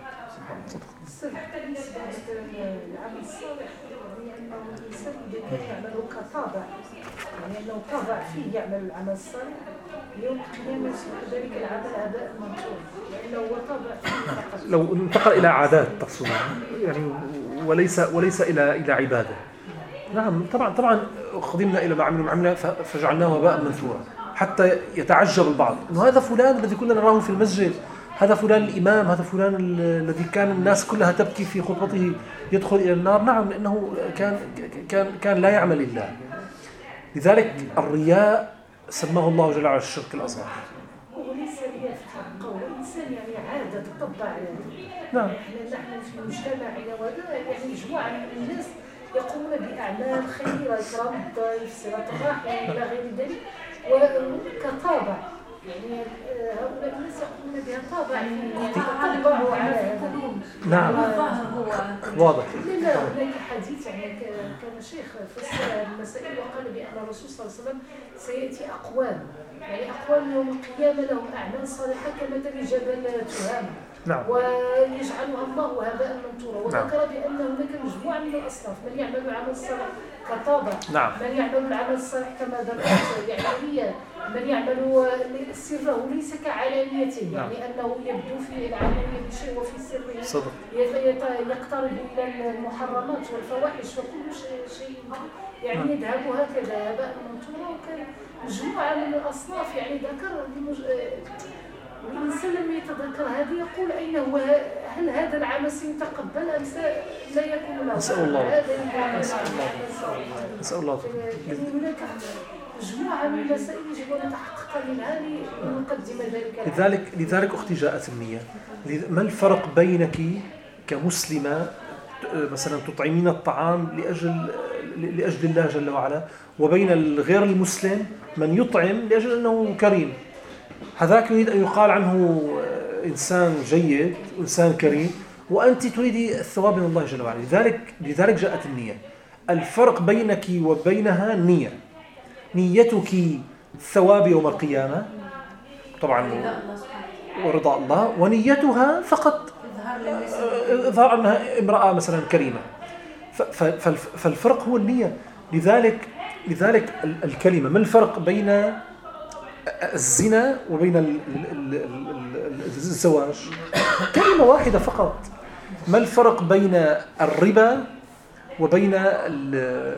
حتى بالنسبة للعمل الصالح يعني أنه الإنسان إذا كان يعمل كطابع، يعني أنه طبع فيه يعمل العمل الصالح، يوم القيامة يصبح ذلك العمل هباء منثورا، لأنه هو طبع فيه فقط. لو انتقل إلى عادات تقصد يعني، وليس وليس إلى إلى عبادة. نعم طبعا طبعا قدمنا إلى ما عملوا عمله فجعلناه هباء منثورا، حتى يتعجب البعض إنه هذا فلان الذي كنا نراه في المسجد، هذا فلان الإمام، هذا فلان الذي كان الناس كلها تبكي في خطبته يدخل إلى النار. نعم، لأنه كان كان كان لا يعمل لله. لذلك الرياء سماه الله جل وعلا الشرك الأصغر. وليس رياء في حقه، والإنسان يعني عادة تطبع يعني. نعم. نحن في مجتمعنا وهذا يعني مجموعة من الناس يقومون بأعمال خيرة، إكرام الضيف، صلة الرحم إلى غير ذلك، وكطابع يعني هؤلاء الناس يقومون بها طابع يطبعوا على هذا. نعم واضح. لا هناك حديث يعني كان شيخ فسر المسائل وقال بأن الرسول صلى الله عليه وسلم سيأتي أقوام، يعني أقوام يوم القيامة لهم أعمال صالحة كمثل جبل تهامة. نعم. ويجعلها الله هباء منثورا. وذكر بأن هناك مجموعة من الأصناف: من يعمل العمل الصالح كطابع، نعم. من يعمل العمل الصالح كما ذكرت يعني رياء، من يعمل سره ليس كعلانيته، نعم. يعني أنه يبدو في العلانية بشيء وفي سره صدق. يقترب إلى المحرمات والفواحش وكل شيء يعني نعم. يذهب هكذا هباء منثورا. وكان مجموعة من الأصناف يعني ذكر والإنسان لما يتذكر هذه يقول أين هو، هل هذا العمل سيتقبل أم لا يكون له؟ نسأل الله. نسأل الله. يعني هناك مجموعة من المسائل يجب أن نتحقق منها لنقدم ذلك. لذلك لذلك أختي جاءت النية. ما الفرق بينك كمسلمة مثلا تطعمين الطعام لأجل لأجل الله جل وعلا، وبين الغير المسلم من يطعم لأجل أنه كريم؟ هذاك يريد أن يقال عنه إنسان جيد وإنسان كريم، وأنت تريدي الثواب من الله جل وعلا. لذلك لذلك جاءت النية. الفرق بينك وبينها النية. نيتك ثواب يوم القيامة طبعا ورضا الله، ونيتها فقط إظهار أنها امرأة مثلا كريمة. فالفرق هو النية. لذلك لذلك الكلمة، ما الفرق بين الزنا وبين الزواج؟ كلمة واحدة فقط. ما الفرق بين الربا وبين ال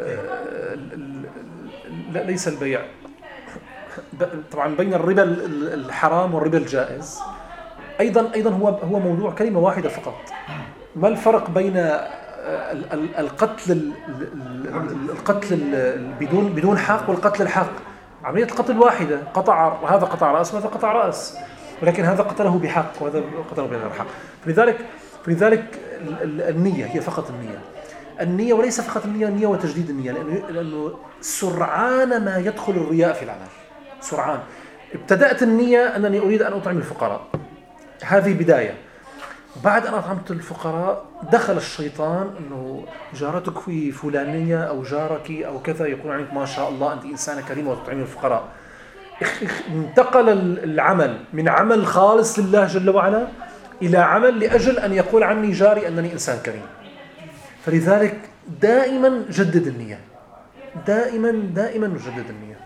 لا ليس البيع طبعا، بين الربا الحرام والربا الجائز أيضا أيضا هو هو موضوع كلمة واحدة فقط. ما الفرق بين القتل القتل بدون بدون حق والقتل الحق؟ عملية القتل واحدة، قطع هذا قطع رأس وهذا قطع رأس، ولكن هذا قتله بحق وهذا قتله بغير حق. فلذلك فلذلك النية هي فقط النية. النية وليس فقط النية، النية وتجديد النية، لأنه لأنه سرعان ما يدخل الرياء في العمل. سرعان ابتدأت النية أنني أريد أن أطعم الفقراء، هذه بداية. بعد أن أطعمت الفقراء دخل الشيطان أنه جارتك في فلانية أو جارك أو كذا يقول عنك ما شاء الله أنت إنسانة كريمة وتطعمين الفقراء. انتقل العمل من عمل خالص لله جل وعلا إلى عمل لأجل أن يقول عني جاري أنني إنسان كريم. فلذلك دائما جدد النية، دائما دائما نجدد النية.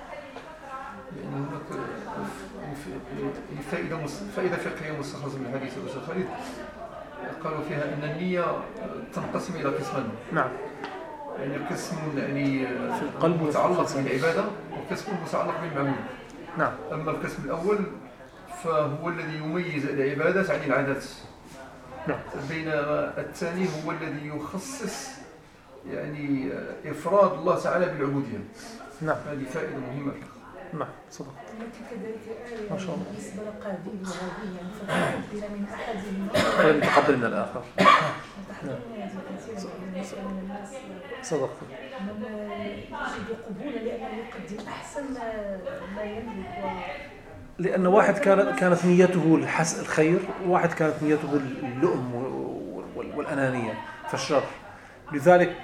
فائدة فائدة فقهية مستخرجة من الحديث الأستاذ خالد قالوا فيها أن النية تنقسم إلى قسمين. نعم. يعني قسم يعني في القلب متعلق بالعبادة، وقسم متعلق بالمعمول. نعم. أما القسم الأول فهو الذي يميز العبادات عن العادات. نعم. بينما الثاني هو الذي يخصص يعني إفراد الله تعالى بالعبودية. نعم. هذه فائدة مهمة. نعم صدق. كذلك ما شاء الله. بالنسبة لقابيل وهابيل يعني فتقبل من أحدهما ولم يتقبل من الآخر. تحضرنا كثيرا من الناس صدق. من يجد قبولا لأنه يقدم أحسن ما يملك. لأن واحد كانت كانت نيته الحس الخير، وواحد كانت نيته اللؤم والأنانية فالشر، لذلك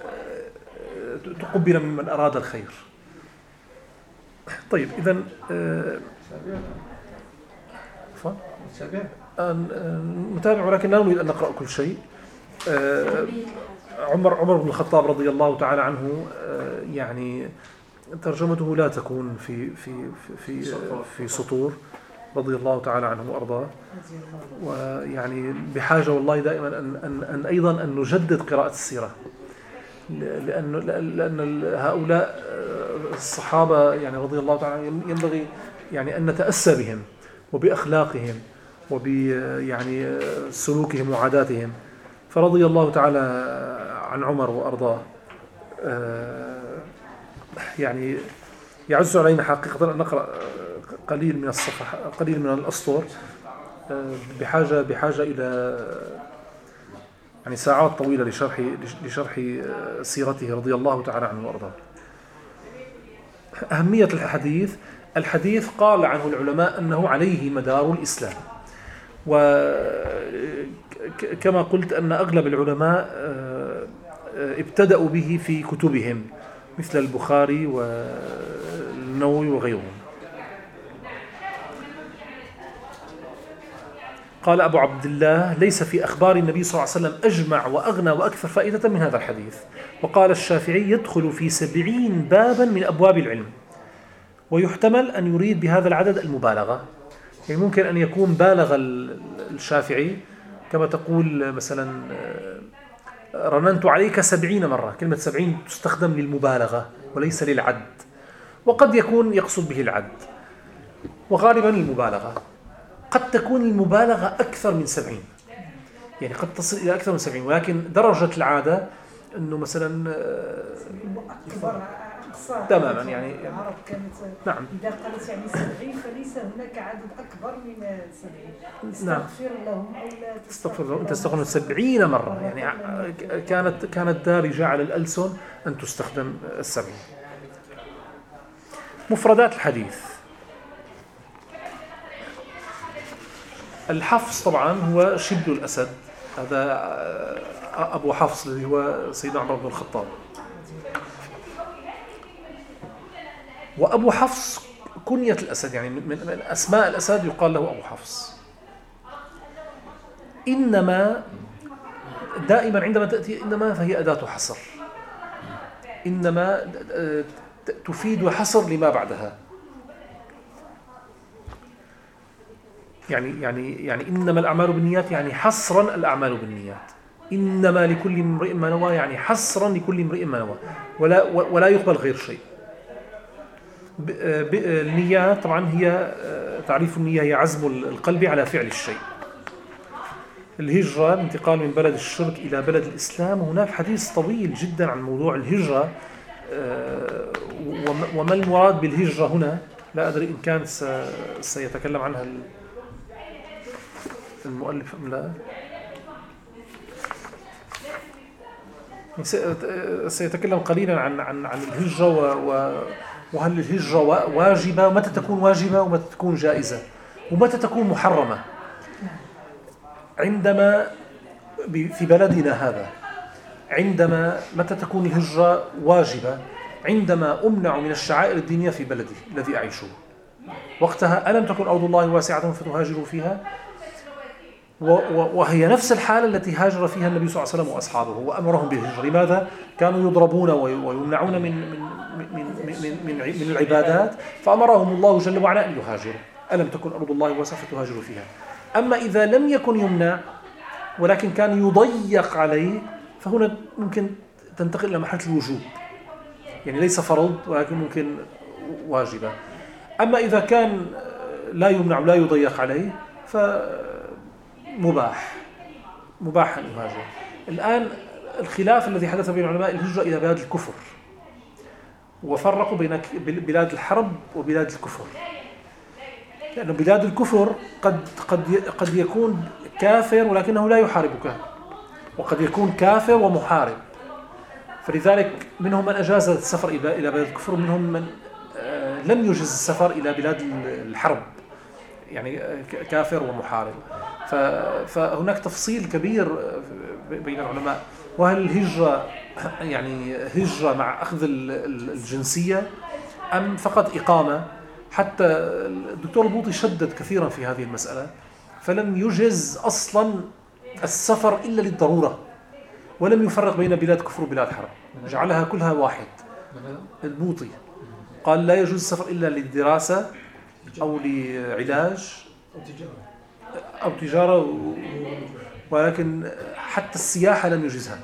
تقبل ممن أراد الخير. طيب إذن متابع، ولكن لا نريد أن نقرأ كل شيء. عمر عمر بن الخطاب رضي الله تعالى عنه، يعني ترجمته لا تكون في في في في, في سطور، رضي الله تعالى عنه وأرضاه. ويعني بحاجة والله دائما أن أن أن أيضا أن نجدد قراءة السيرة، لأن لأن هؤلاء الصحابة يعني رضي الله تعالى ينبغي يعني أن نتأسى بهم وبأخلاقهم وب يعني سلوكهم وعاداتهم. فرضي الله تعالى عن عمر وأرضاه. يعني يعز علينا حقيقة أن نقرأ قليل من الصفح قليل من الأسطر، بحاجة بحاجة إلى يعني ساعات طويلة لشرح لشرح سيرته رضي الله تعالى عنه وأرضاه. أهمية الحديث. الحديث قال عنه العلماء أنه عليه مدار الإسلام، وكما قلت أن أغلب العلماء ابتدأوا به في كتبهم مثل البخاري والنووي وغيرهم. قال أبو عبد الله: ليس في أخبار النبي صلى الله عليه وسلم أجمع وأغنى وأكثر فائدة من هذا الحديث. وقال الشافعي: يدخل في سبعين بابا من أبواب العلم. ويحتمل أن يريد بهذا العدد المبالغة، يعني ممكن أن يكون بالغ الشافعي كما تقول مثلا رننت عليك سبعين مرة. كلمة سبعين تستخدم للمبالغة وليس للعد، وقد يكون يقصد به العد، وغالبا المبالغة. قد تكون المبالغة أكثر من سبعين، يعني قد تصل إلى أكثر من سبعين، ولكن درجة العادة أنه مثلا تماما يعني العرب كانت نعم إذا قالت يعني سبعين فليس هناك عدد أكبر من سبعين. نعم استغفر لهم أو لا تستغفر لهم. أنت تستخدم سبعين مرة، يعني كانت كانت دارجة على الألسن أن تستخدم السبعين. مفردات الحديث. الحفص طبعا هو شبل الأسد، هذا أبو حفص الذي هو سيدنا عمر بن الخطاب. وأبو حفص كنية الأسد، يعني من أسماء الأسد يقال له أبو حفص. إنما دائما عندما تأتي إنما فهي أداة حصر، إنما تفيد حصر لما بعدها. يعني يعني يعني إنما الأعمال بالنيات يعني حصرا الأعمال بالنيات. إنما لكل امرئ ما نوى يعني حصرا لكل امرئ ما نوى، ولا ولا يقبل غير شيء. النية طبعا هي تعريف النية هي عزم القلب على فعل الشيء. الهجرة انتقال من بلد الشرك إلى بلد الإسلام. هناك حديث طويل جدا عن موضوع الهجرة وما المراد بالهجرة هنا، لا أدري إن كان سيتكلم عنها المؤلف أم لا. سيتكلم قليلا عن عن عن الهجرة وهل الهجرة واجبة، ومتى تكون واجبة ومتى تكون جائزة ومتى تكون محرمة. عندما في بلدنا هذا عندما متى تكون الهجرة واجبة؟ عندما أمنع من الشعائر الدينية في بلدي الذي أعيشه. وقتها ألم تكن أرض الله واسعة فتهاجروا فيها؟ وهي نفس الحالة التي هاجر فيها النبي صلى الله عليه وسلم وأصحابه وأمرهم بالهجرة. لماذا؟ كانوا يضربون ويمنعون من من من من من, من العبادات، فأمرهم الله جل وعلا أن يهاجروا. ألم تكن أرض الله واسعة فتهاجروا فيها. أما إذا لم يكن يمنع ولكن كان يضيق عليه، فهنا ممكن تنتقل إلى مرحلة الوجوب، يعني ليس فرض ولكن ممكن واجبة. أما إذا كان لا يمنع ولا يضيق عليه فمباح مباح أن يهاجر. الآن الخلاف الذي حدث بين العلماء الهجرة إلى بلاد الكفر، وفرقوا بين بلاد الحرب وبلاد الكفر، لأن بلاد الكفر قد قد قد يكون كافر ولكنه لا يحاربك، وقد يكون كافر ومحارب. فلذلك منهم من أجاز السفر إلى بلاد الكفر، ومنهم من لم يجز السفر إلى بلاد الحرب، يعني كافر ومحارب. فهناك تفصيل كبير بين العلماء. وهل الهجرة يعني هجرة مع أخذ الجنسية أم فقط إقامة؟ حتى الدكتور البوطي شدد كثيرا في هذه المسألة، فلم يجز أصلا السفر إلا للضرورة، ولم يفرق بين بلاد كفر وبلاد حرب، جعلها كلها واحد. البوطي قال لا يجوز السفر إلا للدراسة أو لعلاج أو تجارة، ولكن حتى السياحة لم يجزها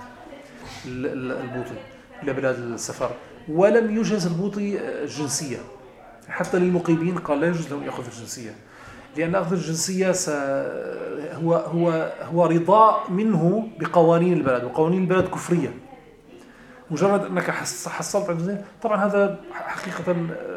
البوطي إلى بلاد السفر. ولم يجز البوطي الجنسية حتى للمقيمين، قال لا يجوز لهم يأخذ الجنسية، لأن أخذ الجنسية هو هو هو رضاء منه بقوانين البلد، وقوانين البلد كفرية. مجرد أنك حصلت الجنسية، طبعا هذا حقيقة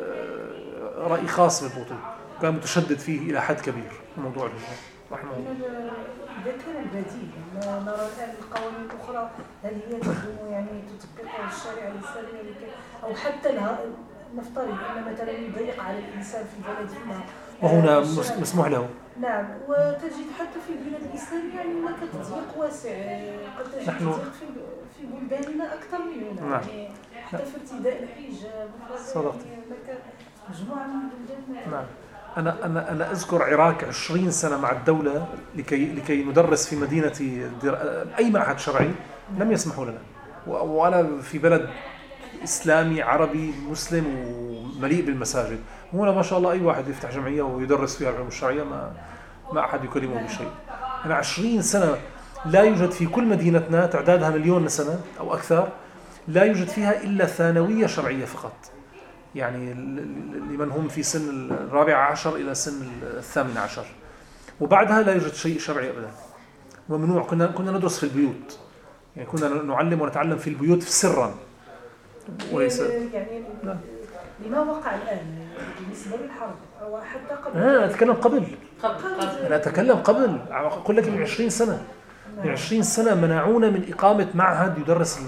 رأي خاص بالبوطي، كان متشدد فيه إلى حد كبير موضوع الهجرة رحمه الله. إذا كان البديل نرى الآن القوانين الأخرى هل هي تخدم يعني تطبق الشريعة الإسلامية، أو حتى لها نفترض أن مثلا يضيق على الإنسان في بلدنا وهنا مسموح له. نعم، وتجد حتى في البلاد الإسلامية يعني هناك تضييق واسع، قد تجد تضييق في في بلداننا أكثر مننا. نعم. يعني حتى في ارتداء الحجاب صدقت. هناك مجموعة من البلدان. نعم. أنا أنا أنا أذكر عراق عشرين سنة مع الدولة لكي لكي ندرس في مدينة أي معهد شرعي، لم يسمحوا لنا، وأنا في بلد إسلامي عربي مسلم ومليء بالمساجد. هنا ما شاء الله أي واحد يفتح جمعية ويدرس فيها العلوم الشرعية ما ما أحد يكلمه بشيء. أنا عشرين سنة لا يوجد في كل مدينتنا تعدادها مليون سنة أو أكثر، لا يوجد فيها إلا ثانوية شرعية فقط، يعني لمن هم في سن الرابع عشر إلى سن الثامن عشر، وبعدها لا يوجد شيء شرعي أبدا، ممنوع. كنا كنا ندرس في البيوت، يعني كنا نعلم ونتعلم في البيوت سرا وليس يعني لا. لما وقع الآن بالنسبة للحرب أو حتى قبل؟ أنا أتكلم قبل أنا أتكلم قبل أقول لك من عشرين سنة من عشرين سنة منعونا من إقامة معهد يدرس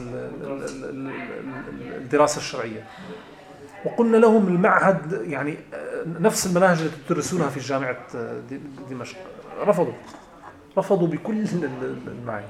الدراسة الشرعية، وقلنا لهم المعهد يعني نفس المناهج التي تدرسونها في جامعة دمشق. رفضوا رفضوا بكل المعايير.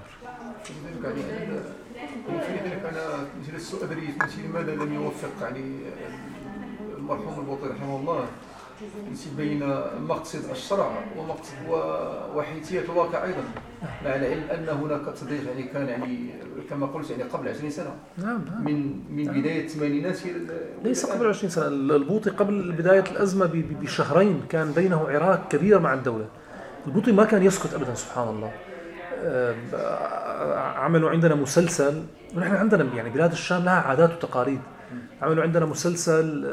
في ذلك أنا مثل السؤال لماذا لم يوفق يعني المرحوم البوطي رحمه الله بين مقصد الشرع ومقصد وحيثية الواقع أيضا، مع العلم أن هناك تضييق يعني كان يعني كما قلت يعني قبل عشرين سنة. نعم نعم. من من بداية الثمانينات ليس قبل عشرين سنة. البوطي قبل بداية الأزمة بشهرين كان بينه عراك كبير مع الدولة. البوطي ما كان يسكت أبدا سبحان الله. عملوا عندنا مسلسل، ونحن عندنا يعني بلاد الشام لها عادات وتقاليد. عملوا عندنا مسلسل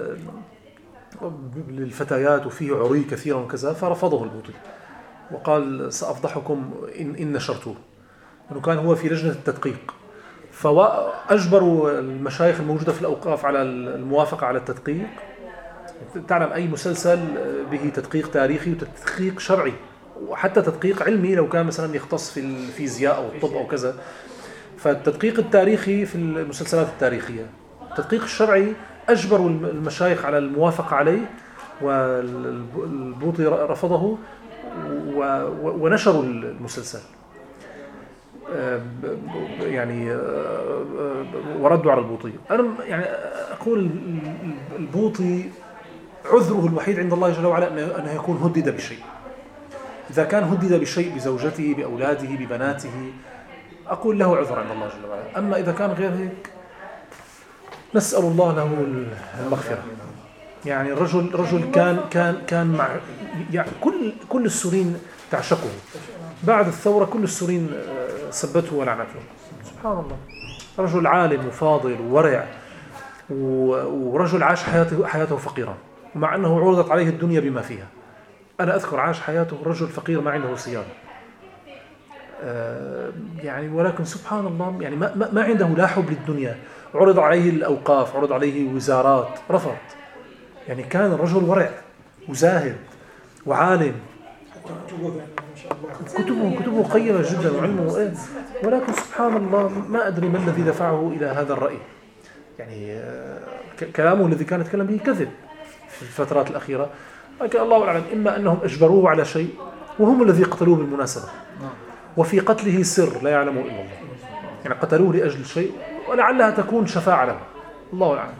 للفتيات وفيه عري كثيرا وكذا، فرفضه البوطي وقال سأفضحكم إن, إن نشرتوه، لأنه كان هو في لجنة التدقيق، فأجبروا المشايخ الموجودة في الأوقاف على الموافقة على التدقيق. تعلم أي مسلسل به تدقيق تاريخي وتدقيق شرعي وحتى تدقيق علمي لو كان مثلا يختص في الفيزياء أو الطب أو كذا، فالتدقيق التاريخي في المسلسلات التاريخية، التدقيق الشرعي أجبروا المشايخ على الموافقة عليه، والبوطي رفضه ونشروا المسلسل يعني وردوا على البوطي. أنا يعني أقول البوطي عذره الوحيد عند الله جل وعلا أنه يكون هدد بشيء. إذا كان هدد بشيء بزوجته بأولاده ببناته أقول له عذر عند الله جل وعلا، أما إذا كان غير هيك نسأل الله له المغفرة. يعني الرجل رجل كان كان كان مع يعني كل كل السوريين تعشقه، بعد الثورة كل السوريين سبته ولعنته. سبحان الله، رجل عالم وفاضل وورع، ورجل عاش حياته حياته فقيرا، ومع أنه عرضت عليه الدنيا بما فيها. أنا أذكر عاش حياته رجل فقير ما عنده سيارة يعني، ولكن سبحان الله يعني ما ما عنده لا حب للدنيا عرض عليه الأوقاف، عرض عليه وزارات، رفض. يعني كان رجل ورع وزاهد وعالم، كتبه كتبه قيمة جدا وعلمه إيه، ولكن سبحان الله ما أدري ما الذي دفعه إلى هذا الرأي. يعني كلامه الذي كان يتكلم به كذب في الفترات الأخيرة، لكن الله أعلم، إما أنهم أجبروه على شيء وهم الذي قتلوه بالمناسبة، وفي قتله سر لا يعلمه إلا الله. يعني قتلوه لأجل شيء ولعلها تكون شفاعة له، الله أعلم.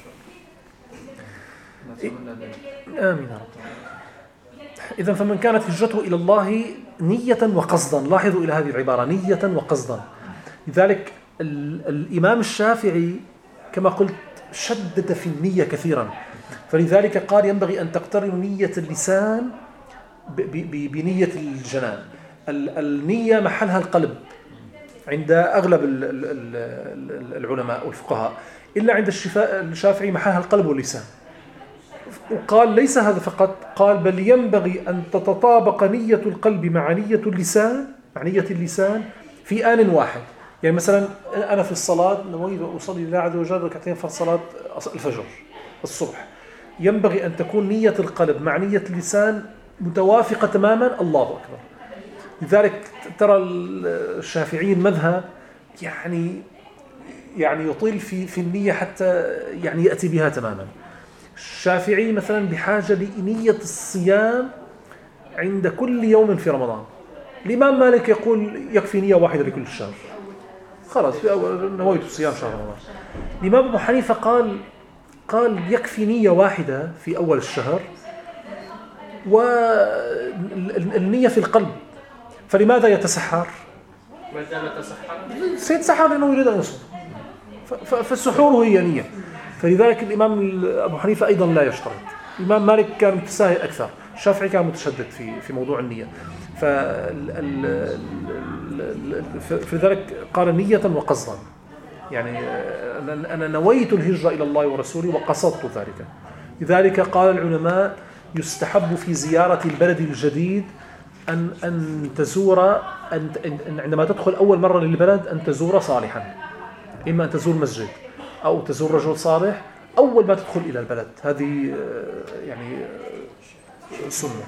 آمين يا رب. إذن فمن كانت هجرته إلى الله نية وقصدا، لاحظوا إلى هذه العبارة، نية وقصدا. لذلك الإمام الشافعي كما قلت شدد في النية كثيرا، فلذلك قال ينبغي أن تقترن نية اللسان بنية الجنان. النية محلها القلب عند أغلب العلماء والفقهاء، إلا عند الشافعي محلها القلب واللسان. وقال ليس هذا فقط، قال بل ينبغي أن تتطابق نية القلب مع نية اللسان مع نية اللسان في آن واحد. يعني مثلا أنا في الصلاة نويت أصلي لله عز وجل ركعتين في صلاة الفجر الصبح، ينبغي أن تكون نية القلب مع نية اللسان متوافقة تماما، الله أكبر. لذلك ترى الشافعي المذهب يعني يعني يطيل في في النية حتى يعني يأتي بها تماما. الشافعي مثلا بحاجة لنية الصيام عند كل يوم في رمضان. الإمام مالك يقول يكفي نية واحدة لكل الشهر، خلاص في أول نويت الصيام شهر رمضان. الإمام أبو حنيفة قال قال يكفي نية واحدة في أول الشهر والنية في القلب. فلماذا يتسحر؟ سيتسحر لأنه يريد أن يصوم، فالسحور هي نية. فلذلك الإمام أبو حنيفة أيضا لا يشترط. الإمام مالك كان متساهل أكثر، الشافعي كان متشدد في في موضوع النية. فلذلك قال نية وقصدا، يعني أنا نويت الهجرة إلى الله ورسوله وقصدت ذلك. لذلك قال العلماء يستحب في زيارة البلد الجديد أن أن تزور أن عندما تدخل أول مرة للبلد أن تزور صالحا، إما أن تزور مسجد أو تزور رجل صالح أول ما تدخل إلى البلد. هذه يعني سنة.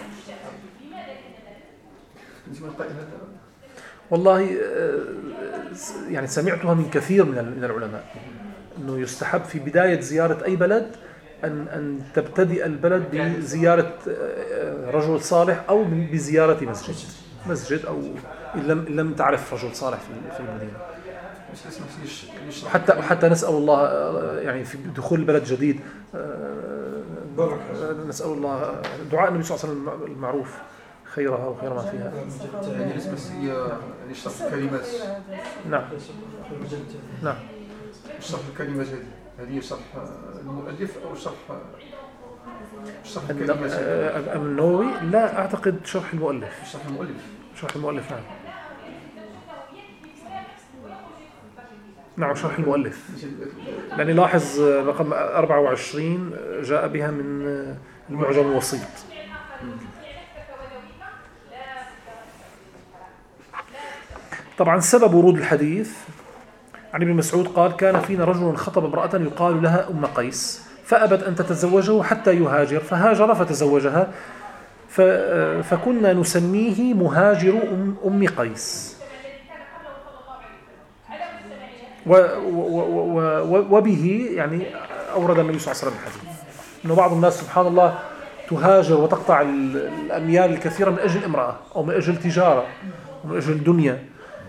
والله يعني سمعتها من كثير من العلماء أنه يستحب في بداية زيارة أي بلد أن أن تبتدئ البلد بزيارة رجل صالح أو بزيارة مسجد مسجد أو إن لم إن لم تعرف رجل صالح في المدينة. حتى حتى نسأل الله يعني في دخول البلد جديد نسأل الله دعاء النبي صلى الله عليه وسلم المعروف خيرها وخير ما فيها. يعني الاسم هي شرح الكلمات. نعم نعم شرح الكلمات هذه هذه شرح المؤلف أو شرح شرح الكلمات النووي؟ لا أعتقد شرح المؤلف. شرح المؤلف شرح المؤلف نعم نعم شرح المؤلف. يعني لاحظ رقم أربعة وعشرين جاء بها من المعجم الوسيط. طبعا سبب ورود الحديث عن ابن مسعود قال كان فينا رجل خطب امرأة يقال لها أم قيس فأبت أن تتزوجه حتى يهاجر فهاجر فتزوجها فكنا نسميه مهاجر أم قيس. وبه يعني أورد النبي صلى الله عليه وسلم الحديث أنه بعض الناس سبحان الله تهاجر وتقطع الأميال الكثيرة من أجل امرأة أو من أجل تجارة أو من أجل دنيا.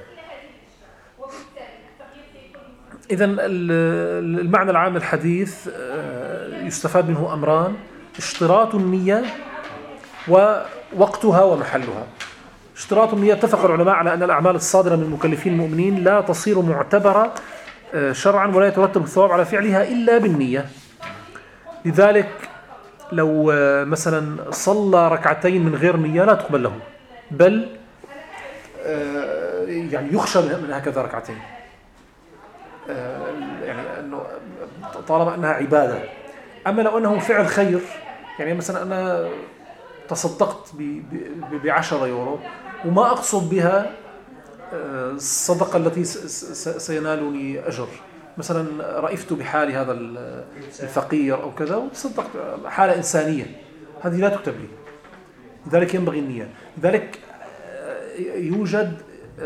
إذن المعنى العام الحديث يستفاد منه أمران: اشتراط النية ووقتها ومحلها. اشتراط النية اتفق العلماء على أن الأعمال الصادرة من المكلفين المؤمنين لا تصير معتبرة شرعا ولا يترتب الثواب على فعلها إلا بالنية. لذلك لو مثلا صلى ركعتين من غير نية لا تقبل له، بل يعني يخشى من هكذا ركعتين، يعني أنه طالما أنها عبادة. أما لو أنه فعل خير، يعني مثلا أنا تصدقت بعشرة يورو وما أقصد بها الصدقة التي سينالني أجر، مثلا رأفت بحال هذا الفقير أو كذا وتصدق حالة إنسانية، هذه لا تكتب لي. لذلك ينبغي النية. لذلك يوجد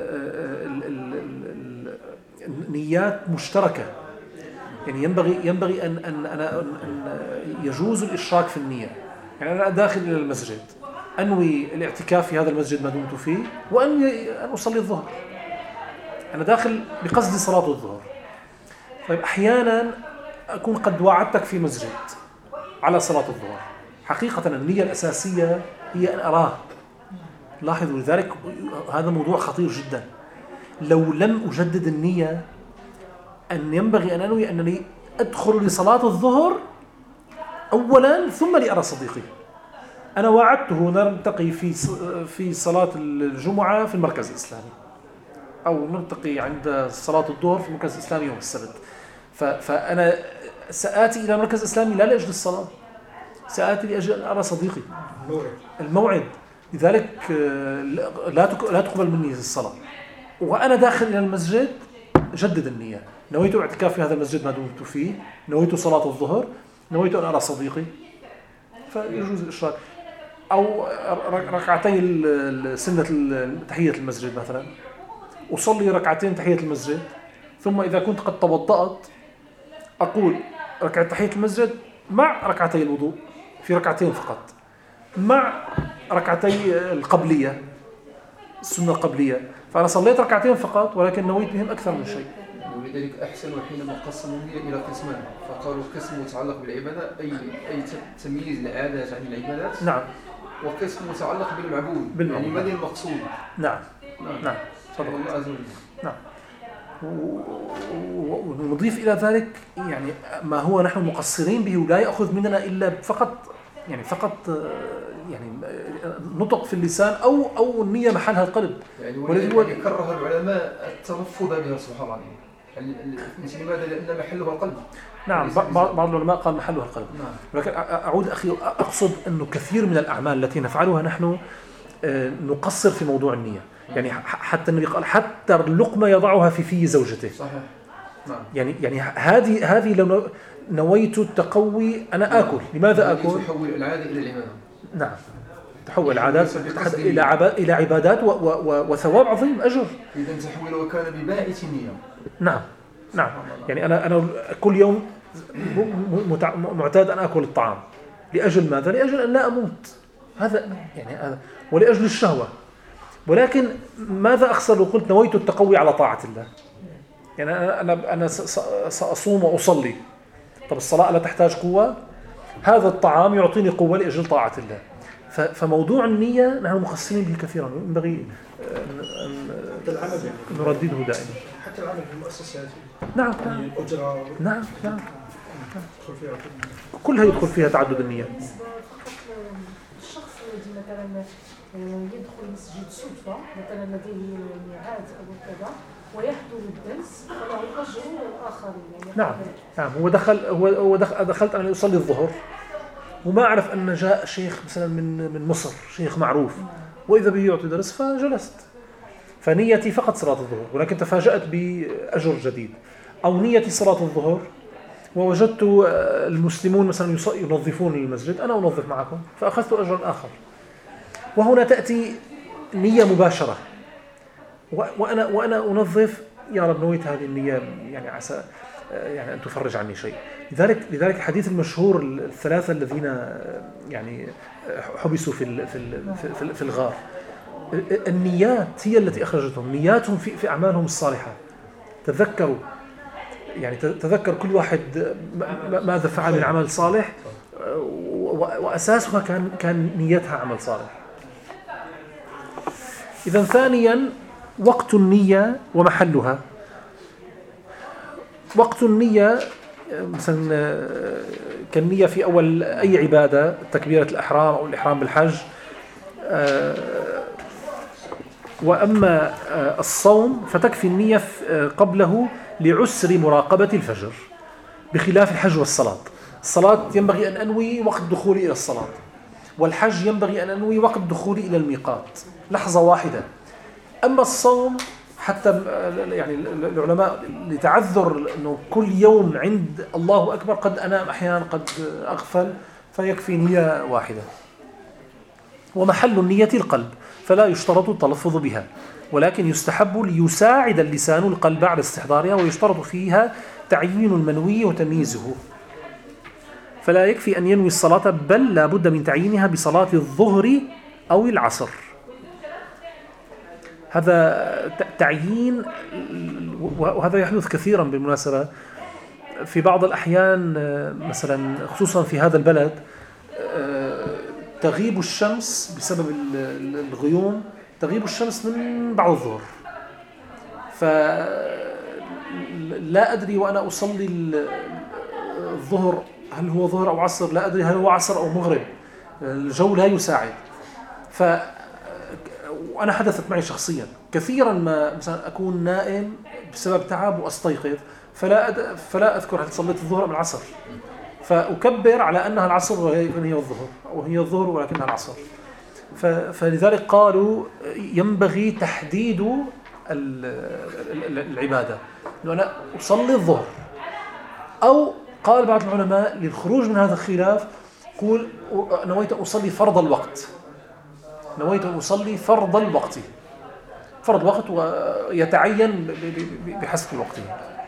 نيات مشتركة، يعني ينبغي ينبغي أن أن أنا أن يجوز الإشراك في النية. يعني أنا داخل إلى المسجد أنوي الاعتكاف في هذا المسجد ما دمت فيه، وأنوي أن أصلي الظهر. أنا داخل بقصد صلاة الظهر. طيب أحيانا أكون قد وعدتك في مسجد على صلاة الظهر، حقيقة النية الأساسية هي أن أراه. لاحظوا لذلك هذا موضوع خطير جدا. لو لم أجدد النية أن ينبغي أن أنوي أنني أدخل لصلاة الظهر أولا ثم لأرى صديقي. أنا وعدته نلتقي في في صلاة الجمعة في المركز الإسلامي، أو نلتقي عند صلاة الظهر في المركز الإسلامي يوم السبت. فأنا سآتي إلى المركز الإسلامي لا لأجل الصلاة، سآتي لأجل أن أرى صديقي. الموعد. لذلك لا لا تقبل مني الصلاة. وأنا داخل إلى المسجد جدد النية. نويت اعتكاف في هذا المسجد ما دمت فيه، نويت صلاة الظهر، نويت أن أرى صديقي، فيجوز الإشراك. أو ركعتي سنة تحية المسجد مثلا، أصلي ركعتين تحية المسجد، ثم إذا كنت قد توضأت أقول ركعة تحية المسجد مع ركعتي الوضوء في ركعتين فقط، مع ركعتي القبلية السنة القبلية. فأنا صليت ركعتين فقط ولكن نويت بهم أكثر من شيء. ولذلك أحسن حينما قسموا النية إلى قسمان، فقالوا قسم متعلق بالعبادة أي أي تمييز العادات عن العبادات. نعم. وقسم متعلق بالمعبود، بالمعبود. يعني ماذا المقصود. نعم نعم, نعم. تفضل الله عز وجل. نعم. ونضيف إلى ذلك يعني ما هو نحن مقصرين به ولا يأخذ مننا إلا فقط يعني فقط يعني نطق في اللسان أو أو النية محلها القلب. يعني ولذلك كره العلماء التلفظ بها سبحان الله. لماذا؟ لأن محلها القلب. نعم. بعض العلماء قال محلها القلب. نعم. ولكن أعود أخي أقصد أنه كثير من الأعمال التي نفعلها نحن نقصر في موضوع النية. يعني حتى النبي قال حتى اللقمة يضعها في في زوجته. صحيح. نعم. يعني يعني هذه هذه لو نويت التقوي أنا آكل. لماذا آكل؟ تحول العادة إلى العبادة. نعم. تحول العادات إلى عبادات إلى عبادات وثواب عظيم أجر. إذا تحول وكان بباعث النية. نعم. نعم. يعني أنا أنا كل يوم معتاد أن آكل الطعام. لأجل ماذا؟ لأجل أن لا أموت. هذا يعني هذا ولأجل الشهوة. ولكن ماذا أخسر لو قلت نويت التقوي على طاعة الله؟ يعني أنا أنا أنا سأصوم وأصلي. طب الصلاة لا تحتاج قوة؟ هذا الطعام يعطيني قوة لأجل طاعة الله. فموضوع النية نحن مقصرين به كثيرا، ينبغي أن نردده دائما. حتى العمل في المؤسسات. نعم. يعني الأجرة. نعم. نعم. يدخل فيها كلها يدخل فيها تعدد النية. الشخص الذي مثلا يدخل مسجد صدفة مثلا لديه ميعاد أو كذا ويحضر الدرس فله أجر الآخرين. يعني نعم. نعم. هو دخل هو هو دخل دخلت أنا أصلي الظهر وما أعرف أن جاء شيخ مثلا من من مصر، شيخ معروف، وإذا به يعطي درس فجلست. فنيتي فقط صلاة الظهر ولكن تفاجأت بأجر جديد. أو نيتي صلاة الظهر ووجدت المسلمون مثلا ينظفون المسجد، أنا أنظف معكم فأخذت أجرا آخر. وهنا تأتي نية مباشرة وأنا وأنا أنظف يا رب نويت هذه النية يعني عسى يعني أن تفرج عني شيء. لذلك لذلك الحديث المشهور الثلاثة الذين يعني حبسوا في في في الغار، النيات هي التي أخرجتهم، نياتهم في في أعمالهم الصالحة. تذكروا يعني تذكر كل واحد ماذا فعل من عمل صالح وأساسها كان كان نيتها عمل صالح. إذا ثانيا وقت النية ومحلها. وقت النية مثلا كالنية في أول أي عبادة، تكبيرة الإحرام أو الإحرام بالحج. وأما الصوم فتكفي النية قبله لعسر مراقبة الفجر، بخلاف الحج والصلاة. الصلاة ينبغي أن أنوي وقت دخولي إلى الصلاة، والحج ينبغي أن أنوي وقت دخولي إلى الميقات لحظة واحدة. أما الصوم حتى يعني العلماء لتعذر أنه كل يوم عند الله أكبر قد أنام أحيانا قد أغفل، فيكفي نية واحدة. ومحل النية القلب، فلا يشترط التلفظ بها، ولكن يستحب ليساعد اللسان القلب على استحضارها، ويشترط فيها تعيين المنوي وتمييزه. فلا يكفي أن ينوي الصلاة، بل لا بد من تعيينها بصلاة الظهر أو العصر. هذا تعيين، وهذا يحدث كثيرا بالمناسبة في بعض الأحيان، مثلا خصوصا في هذا البلد تغيب الشمس بسبب الغيوم، تغيب الشمس من بعد الظهر، فلا أدري وأنا أصلي الظهر هل هو ظهر أو عصر، لا أدري هل هو عصر أو مغرب، الجو لا يساعد. ف وأنا حدثت معي شخصيا كثيرا ما مثلا أكون نائم بسبب تعب وأستيقظ، فلا أد... فلا أذكر هل صليت الظهر أم العصر، فأكبر على أنها العصر ولكن هي الظهر، أو هي الظهر ولكنها العصر. ف... فلذلك قالوا ينبغي تحديد العبادة، أنه أنا أصلي الظهر، أو قال بعض العلماء للخروج من هذا الخلاف قول نويت أصلي فرض الوقت، نويت أن أصلي فرض الوقت، فرض وقت ويتعين بحسب الوقت.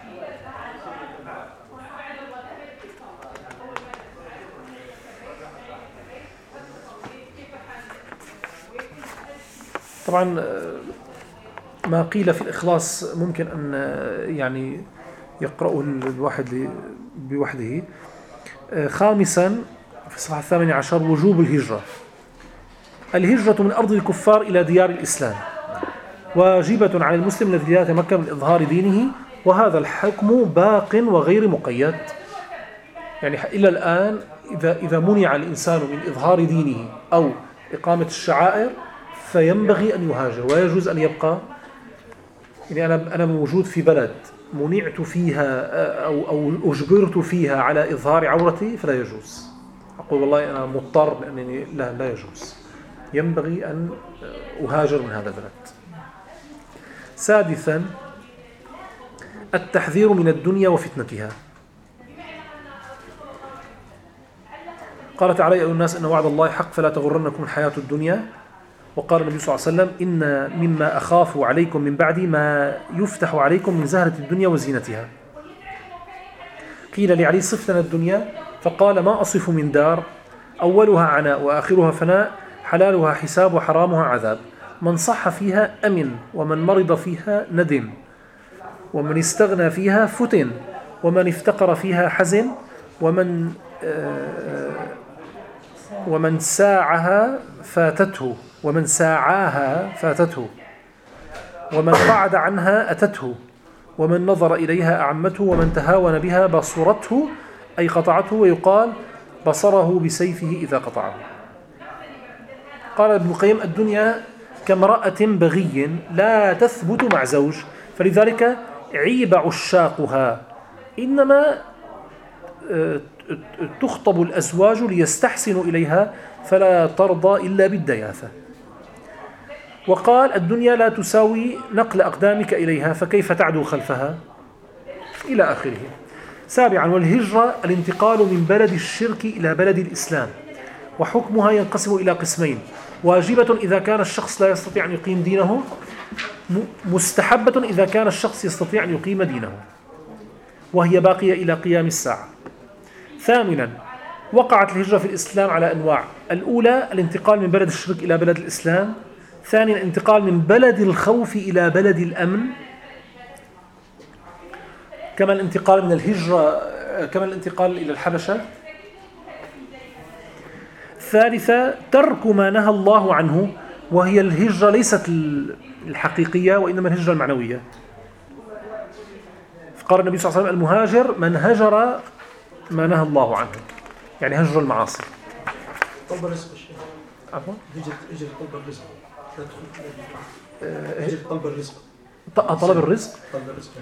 طبعا ما قيل في الإخلاص ممكن أن يعني يقرأه الواحد بوحده. خامسا في الصفحة الثامنة عشر وجوب الهجرة. الهجرة من أرض الكفار إلى ديار الإسلام واجبة على المسلم الذي لا يتمكن من إظهار دينه، وهذا الحكم باق وغير مقيد. يعني إلى الآن إذا إذا منع الإنسان من إظهار دينه أو إقامة الشعائر فينبغي أن يهاجر، ويجوز أن يبقى. يعني أنا أنا موجود في بلد منعت فيها أو أو أجبرت فيها على إظهار عورتي فلا يجوز. أقول والله أنا مضطر لأنني لا لا يجوز، ينبغي أن أهاجر من هذا البلد. سادسا التحذير من الدنيا وفتنتها. قال تعالى: يا أيها الناس إن وعد الله حق فلا تغرنكم الحياة الدنيا. وقال النبي صلى الله عليه وسلم: إن مما أخاف عليكم من بعدي ما يفتح عليكم من زهرة الدنيا وزينتها. قيل لعلي: صف لنا الدنيا. فقال: ما أصف من دار أولها عناء وآخرها فناء، حلالها حساب وحرامها عذاب، من صح فيها أمن، ومن مرض فيها ندم، ومن استغنى فيها فتن، ومن افتقر فيها حزن، ومن آه ومن ساعها فاتته ومن ساعاها فاتته، ومن قعد عنها أتته، ومن نظر إليها أعمته، ومن تهاون بها بصرته أي قطعته، ويقال بصره بسيفه إذا قطعه. قال ابن القيم: الدنيا كامرأة بغي لا تثبت مع زوج، فلذلك عيب عشاقها، إنما تخطب الأزواج ليستحسنوا إليها فلا ترضى إلا بالدياثة. وقال: الدنيا لا تساوي نقل أقدامك إليها فكيف تعدو خلفها، إلى آخره. سابعا والهجرة الانتقال من بلد الشرك إلى بلد الإسلام، وحكمها ينقسم إلى قسمين: واجبة إذا كان الشخص لا يستطيع أن يقيم دينه، مستحبة إذا كان الشخص يستطيع أن يقيم دينه، وهي باقية إلى قيام الساعة. ثامنا وقعت الهجرة في الإسلام على أنواع: الأولى الانتقال من بلد الشرك إلى بلد الإسلام، ثانيا الانتقال من بلد الخوف إلى بلد الأمن، كما الانتقال من الهجرة كما الانتقال إلى الحبشة. ثالثا ترك ما نهى الله عنه، وهي الهجرة ليست الحقيقية وإنما الهجرة المعنوية. قال النبي صلى الله عليه وسلم: المهاجر من هجر ما نهى الله عنه، يعني هجر المعاصي. طلب الرزق الشيخ. عفوا؟ هجر هجر طلب الرزق. هجر طلب الرزق. طلب الرزق. طلب الرزق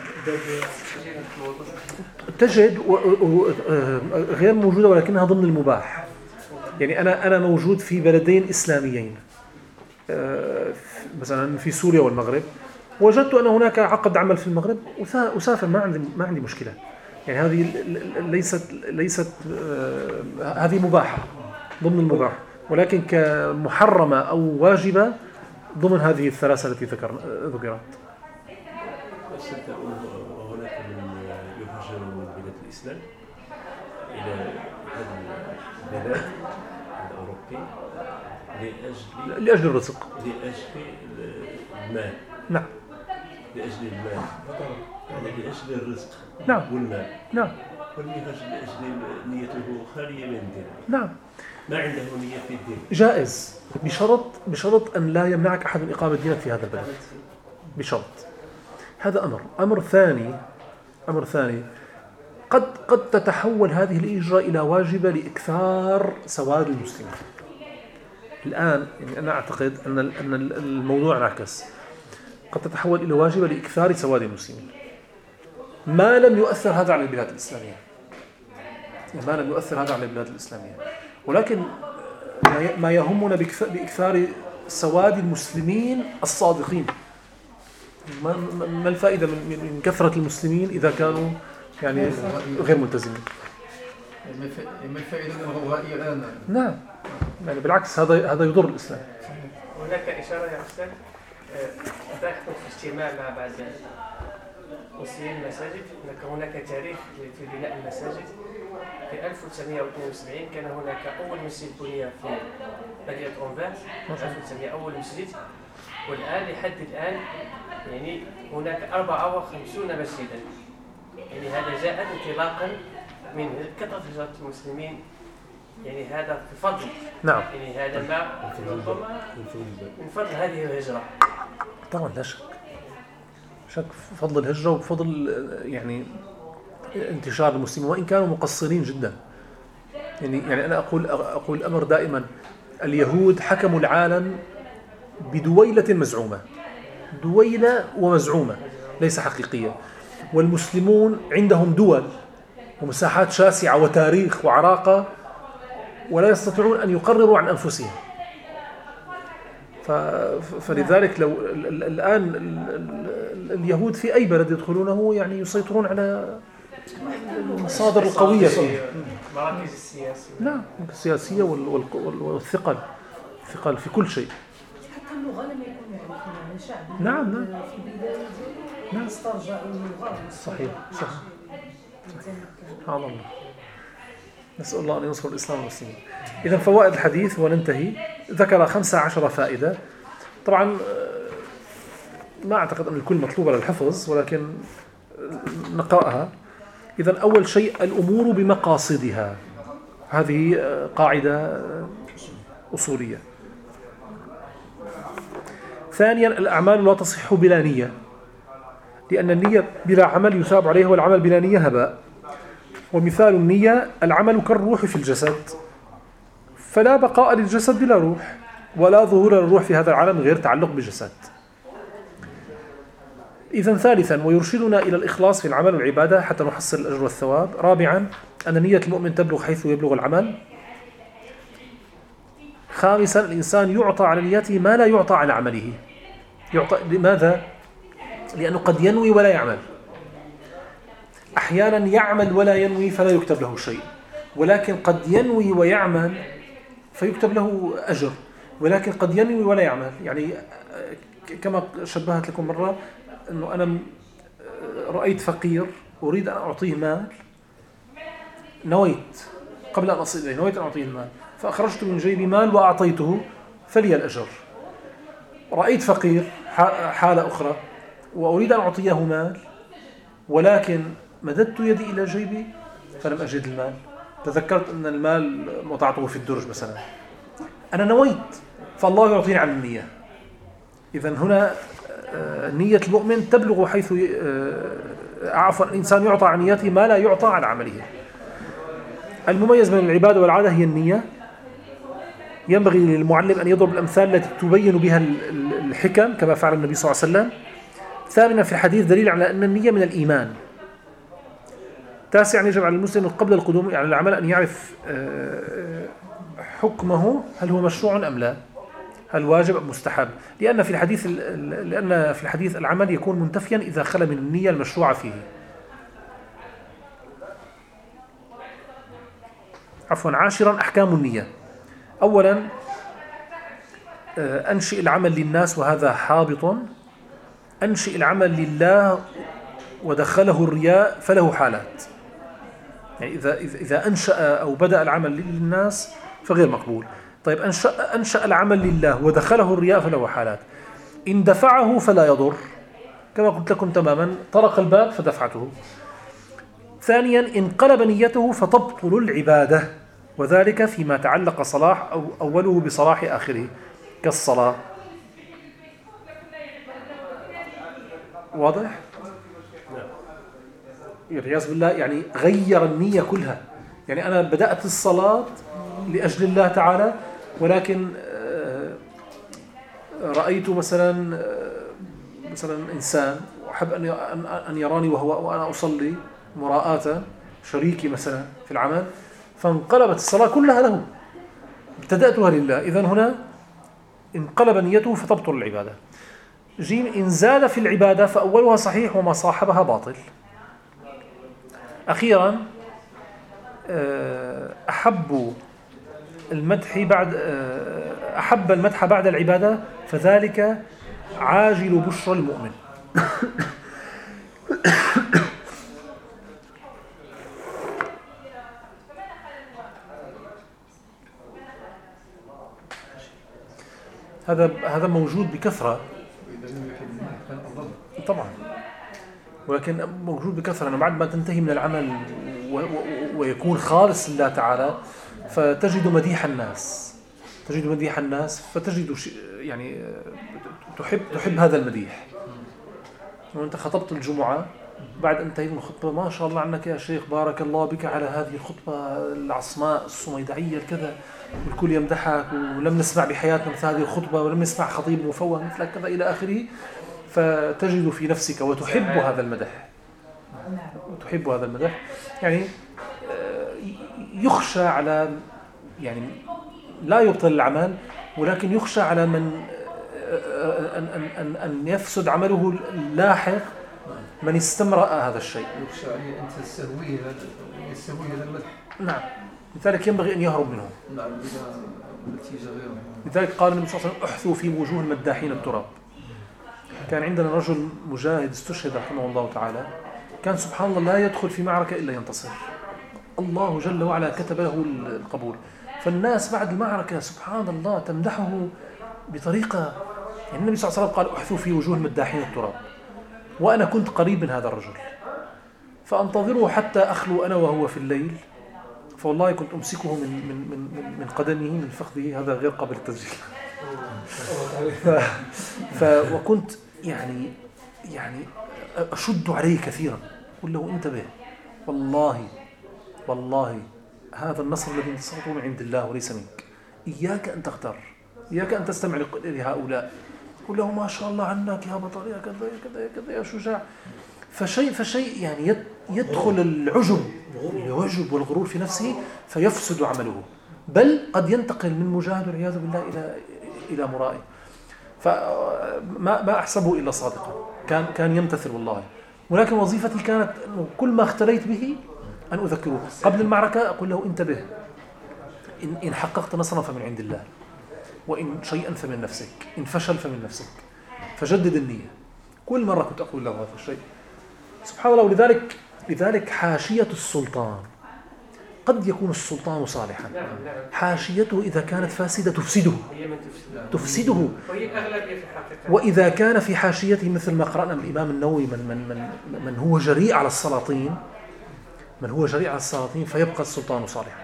يعني تجد غير موجودة ولكنها ضمن المباح. يعني أنا أنا موجود في بلدين إسلاميين، مثلا في سوريا والمغرب، وجدت أن هناك عقد عمل في المغرب أسافر، ما عندي ما عندي مشكلة. يعني هذه ليست ليست آه هذه مباحة ضمن المباح، ولكن كمحرمة أو واجبة ضمن هذه الثلاثة التي ذكر ذكرت. وهناك من يهاجر من بلاد الإسلام إلى هذا البلاد الأوروبي لأجل لأجل الرزق، لأجل المال. نعم. لأجل المال، يعني لأجل الرزق. نعم. والمال. نعم. واليهاجر لأجل نيته خالية من الدين. نعم. ما عنده نية في الدين. جائز بشرط بشرط أن لا يمنعك أحد من إقامة دينك في هذا البلد، بشرط. هذا أمر. أمر ثاني أمر ثاني قد قد تتحول هذه الإجراء إلى واجبة لإكثار سواد المسلمين. الآن يعني أنا أعتقد أن أن الموضوع انعكس، قد تتحول إلى واجبة لإكثار سواد المسلمين ما لم يؤثر هذا على البلاد الإسلامية، ما لم يؤثر هذا على البلاد الإسلامية. ولكن ما يهمنا بإكثار سواد المسلمين الصادقين. ما الفائدة من كثرة المسلمين إذا كانوا يعني غير ملتزمين؟ ما الفائدة من الغوغائية الآن؟ نعم، يعني بالعكس هذا هذا يضر الإسلام. هناك إشارة يا أستاذ ذكرت في اجتماع مع بعض مسلمين المساجد أن هناك تاريخ في بناء المساجد. في ألف وتسعمائة واثنين وسبعين كان هناك أول مسجد بني في مدينة أنفاس، ألف وتسعمائة أول مسجد، والآن لحد الآن يعني هناك أربعة وخمسين مسجدا. يعني هذا جاء انطلاقا من كثرة هجرة المسلمين، يعني هذا بفضل. نعم. يعني هذا ما ربما من فضل هذه الهجرة. طبعا لا شك، شك فضل الهجرة وبفضل يعني انتشار المسلمين وإن كانوا مقصرين جدا. يعني يعني أنا أقول أقول الأمر دائما، اليهود حكموا العالم بدويلة مزعومة، دويلة ومزعومة ليس حقيقية، والمسلمون عندهم دول ومساحات شاسعة وتاريخ وعراقة ولا يستطيعون أن يقرروا عن أنفسهم. فلذلك لو الآن اليهود في أي بلد يدخلونه يعني يسيطرون على المصادر القوية فيه، مراكز السياسية. نعم، السياسية والثقل ثقل في كل شيء. حتى اللغة لم يكن يعرفونها من شعب. نعم نعم. في البداية نعم. استرجعوا اللغة. صحيح صحيح. سبحان الله. نسأل الله أن ينصر الإسلام والمسلمين. إذا فوائد الحديث وننتهي. ذكر خمسة عشر فائدة. طبعا ما أعتقد أن الكل مطلوبة للحفظ ولكن نقرأها. إذا أول شيء الأمور بمقاصدها، هذه قاعدة أصولية. ثانيا الأعمال لا تصح بلا نية، لأن النية بلا عمل يثاب عليها والعمل بلا نية هباء. ومثال النية العمل كالروح في الجسد، فلا بقاء للجسد بلا روح، ولا ظهور للروح في هذا العالم غير تعلق بالجسد. إذن ثالثا ويرشدنا إلى الإخلاص في العمل والعبادة حتى نحصل الأجر والثواب. رابعا أن نية المؤمن تبلغ حيث يبلغ العمل. خامسا الإنسان يعطى على نيته ما لا يعطى على عمله. يعطى لماذا؟ لأنه قد ينوي ولا يعمل. أحيانا يعمل ولا ينوي فلا يكتب له شيء، ولكن قد ينوي ويعمل فيكتب له أجر، ولكن قد ينوي ولا يعمل. يعني كما شبهت لكم مرة أنه أنا رأيت فقير أريد أن أعطيه مال، نويت قبل أن أصل إليه نويت أن أعطيه المال فأخرجت من جيبي مال وأعطيته فلي الأجر. رأيت فقير حالة أخرى وأريد أن أعطيه مال ولكن مددت يدي إلى جيبي فلم أجد المال، تذكرت أن المال وضعته في الدرج مثلا، أنا نويت فالله يعطيني عن النية. إذن هنا نية المؤمن تبلغ حيث عفوا الإنسان يعطى عن نيته ما لا يعطى عن عمله. المميز من العبادة والعادة هي النية. ينبغي للمعلم أن يضرب الأمثال التي تبين بها الحكم كما فعل النبي صلى الله عليه وسلم. ثامنا في الحديث دليل على أن النية من الإيمان. تاسعا يجب على المسلم قبل القدوم على العمل أن يعرف حكمه هل هو مشروع أم لا. هل واجب أم مستحب؟ لأن في الحديث لأن في الحديث العمل يكون منتفيا إذا خلا من النية المشروعة فيه. عفوا. عاشرا أحكام النية. أولا أنشئ العمل للناس وهذا حابط. أنشئ العمل لله ودخله الرياء فله حالات. يعني إذا إذا أنشأ أو بدأ العمل للناس فغير مقبول. طيب أنشأ أنشأ العمل لله ودخله الرياء فله حالات. إن دفعه فلا يضر كما قلت لكم تماما، طرق الباب فدفعته. ثانيا انقلب نيته فتبطل العبادة، وذلك فيما تعلق صلاح أو أوله بصلاح آخره كالصلاة. واضح؟ والعياذ بالله يعني غير النية كلها. يعني أنا بدأت الصلاة لأجل الله تعالى، ولكن رأيت مثلا مثلا إنسان وأحب أن أن يراني وهو وأنا أصلي مراءة شريكي مثلا في العمل، فانقلبت الصلاة كلها له، ابتدأتها لله. إذن هنا انقلب نيته فتبطل العبادة. جيم إن زاد في العبادة فأولها صحيح وما صاحبها باطل. أخيرا أحب المدح بعد أحب المدح بعد العبادة فذلك عاجل بشرى المؤمن. هذا هذا موجود بكثرة طبعا، ولكن موجود بكثرة أنه بعد ما تنتهي من العمل ويكون خالص لله تعالى فتجد مديح الناس تجد مديح الناس فتجد يعني تحب تحب هذا المديح. وأنت خطبت الجمعة بعد أن انتهيت من الخطبة، ما شاء الله عنك يا شيخ، بارك الله بك على هذه الخطبة العصماء الصميدعية الكذا، والكل يمدحك، ولم نسمع بحياتنا مثل هذه الخطبة، ولم نسمع خطيب مفوه مثلك كذا إلى آخره. فتجد في نفسك وتحب هذا المدح وتحب هذا المدح يعني يخشى على يعني لا يبطل العمل، ولكن يخشى على من أن, أن, أن يفسد عمله اللاحق من استمرأ هذا الشيء. يخشى عليه أن تستهويه يستهويه هذا المدح. نعم، لذلك ينبغي أن يهرب منه. نعم، إذا نتيجة غيره. لذلك قال النبي صلى الله عليه وسلم احثوا في وجوه المداحين التراب. كان عندنا رجل مجاهد استشهد رحمه الله تعالى، كان سبحان الله لا يدخل في معركة إلا ينتصر، الله جل وعلا كتب له القبول. فالناس بعد المعركة سبحان الله تمدحه بطريقة، يعني النبي صلى الله عليه وسلم قال احثوا في وجوه المداحين التراب، وأنا كنت قريب من هذا الرجل فأنتظره حتى أخلو أنا وهو في الليل، فوالله كنت أمسكه من من من من قدمه من فخذه، هذا غير قابل للتسجيل. ف... ف وكنت يعني يعني أشد عليه كثيرا، قل له انتبه، والله والله هذا النصر الذي انتصرته من عند الله وليس منك، إياك أن تغتر، إياك أن تستمع لهؤلاء، قل له ما شاء الله عنك يا بطل يا كذا يا كذا يا كذا يا شجاع. فشيء فشيء يعني يدخل العجب العجب والغرور في نفسه فيفسد عمله، بل قد ينتقل من مجاهد والعياذ بالله إلى إلى مرائي. فما ما أحسبه إلا صادقا، كان كان يمتثل والله، ولكن وظيفتي كانت كل ما اختليت به أن أذكره قبل المعركة، أقول له انتبه، إن, إن حققت نصرا فمن عند الله، وإن شيئا فمن نفسك، إن فشل فمن نفسك، فجدد النية. كل مرة كنت أقول له هذا الشيء سبحان الله. ولذلك لذلك حاشية السلطان قد يكون السلطان صالحا، حاشيته إذا كانت فاسدة تفسده تفسده وإذا كان في حاشيته مثل ما قرأنا من الإمام النووي من, من, من, من هو جريء على السلاطين من هو جريء على السلاطين فيبقى السلطان صالحا.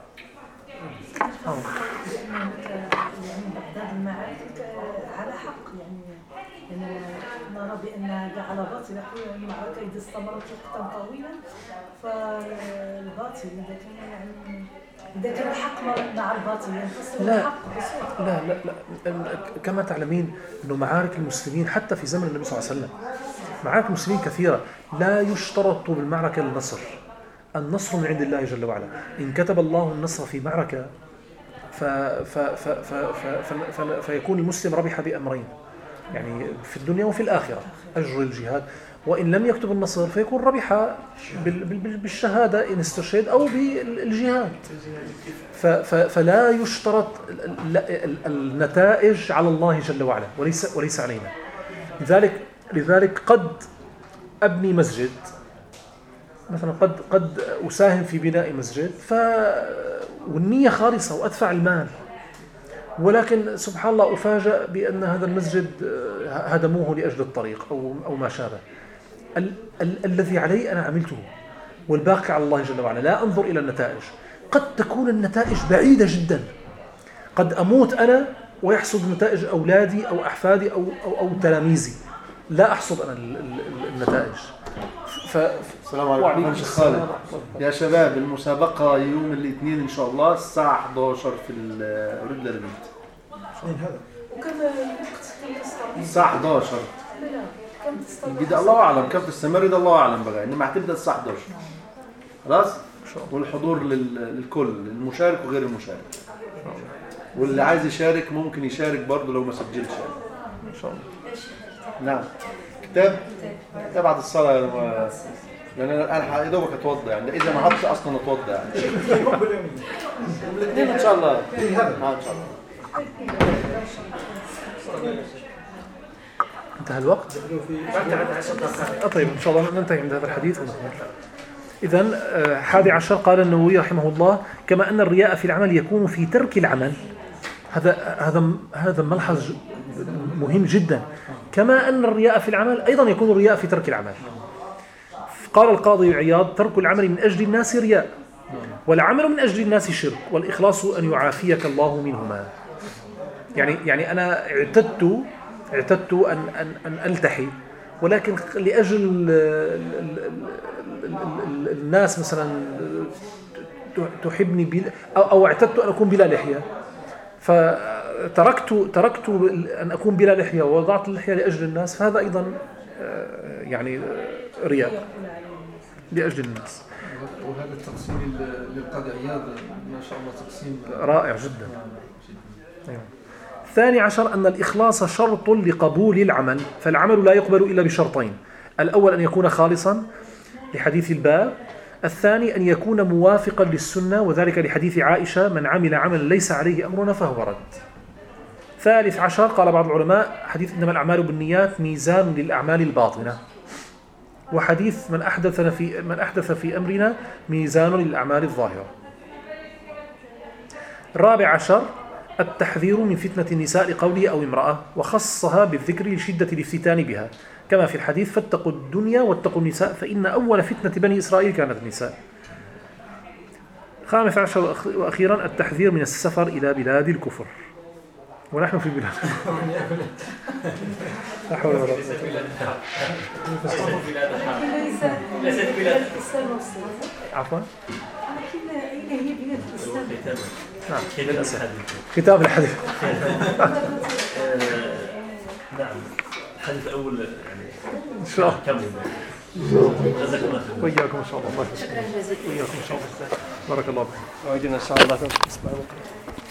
على حق، يعني نرى بأن على باطل، يقول المعركة إذا استمرت وقتا طويلا فالباطل إذا كان يعني إذا كان الحق مع الباطل ينتصر لا الحق بسرعة. لا لا لا كما تعلمين أنه معارك المسلمين حتى في زمن النبي صلى الله عليه وسلم معارك المسلمين كثيرة، لا يشترط بالمعركة النصر، النصر من عند الله جل وعلا. إن كتب الله النصر في معركة ف ف ف ف ف ف فيكون المسلم ربح بأمرين، يعني في الدنيا وفي الآخرة، أجر الجهاد، وإن لم يكتب النصر فيكون ربح بالشهادة إن استشهد أو بالجهاد. فلا يشترط النتائج على الله جل وعلا وليس وليس علينا. لذلك لذلك قد أبني مسجد مثلا، قد قد أساهم في بناء مسجد ف والنية خالصة وأدفع المال، ولكن سبحان الله أفاجأ بأن هذا المسجد هدموه لأجل الطريق أو أو ما شابه. ال ال الذي علي أنا عملته، والباقي على الله جل وعلا. لا أنظر إلى النتائج، قد تكون النتائج بعيدة جدا، قد أموت أنا ويحصد نتائج أولادي أو أحفادي أو أو, أو تلاميذي، لا أحصد أنا النتائج. ف... السلام عليكم شيخ خالد. يا شباب المسابقة يوم الاثنين إن شاء الله الساعة إحدى عشر في الرد للبيت. وكم الوقت الساعة إحدى عشر. بدأ الله أعلم كم تستمر، ده الله أعلم بقى، إنما هتبدأ الساعة إحدى عشر خلاص. والحضور للكل، المشارك وغير المشارك، واللي عايز يشارك ممكن يشارك برضه لو ما سجلش إن شاء الله. نعم. كتاب كتاب بعد الصلاة، لأن أنا يا دوبك أتوضى يعني، إذا ما هبش أصلا أتوضى يعني. إن شاء الله. آه إن شاء الله. انتهى الوقت؟ طيب إن شاء الله ننتهي عند هذا الحديث ونكمل. إذن حادي عشر قال النووي رحمه الله: كما أن الرياء في العمل يكون في ترك العمل. هذا هذا هذا ملحظ مهم جدا. كما أن الرياء في العمل أيضا يكون الرياء في ترك العمل. قال القاضي عياض: ترك العمل من أجل الناس رياء، والعمل من أجل الناس شرك، والإخلاص أن يعافيك الله منهما. يعني يعني أنا اعتدت اعتدت أن أن أن ألتحي، ولكن لأجل الناس مثلا تحبني بلا أو اعتدت أن أكون بلا لحية، فتركت تركت أن أكون بلا لحية ووضعت اللحية لأجل الناس، فهذا أيضا يعني رياء لأجل الناس. وهذا التقسيم للقاضي عياض ما شاء الله تقسيم رائع جدا. أيوة. الثاني عشر أن الإخلاص شرط لقبول العمل، فالعمل لا يقبل إلا بشرطين: الأول أن يكون خالصا لحديث الباب، الثاني أن يكون موافقا للسنة، وذلك لحديث عائشة: من عمل عملا ليس عليه أمرنا فهو رد. ثالث عشر قال بعض العلماء: حديث إنما الأعمال بالنيات ميزان للأعمال الباطنة، وحديث من أحدث في من أحدث في أمرنا ميزان للأعمال الظاهرة. الرابع عشر التحذير من فتنة النساء لقوله أو امرأة، وخصها بالذكر لشدة الافتتان بها، كما في الحديث: فاتقوا الدنيا واتقوا النساء فإن أول فتنة بني إسرائيل كانت النساء. خامس عشر وأخيرا التحذير من السفر إلى بلاد الكفر، ونحن في بلاد لا حول ولا قوة. ليست بلاد الإسلام. عفوا. أين هي بلاد الإسلام؟ نعم. كتاب الحديث. نعم. الحديث الأول يعني إن شاء الله. كمل. جزاك الله خير. وإياكم إن شاء الله. وإياكم إن شاء الله. بارك الله فيك. وعدنا إن شاء الله.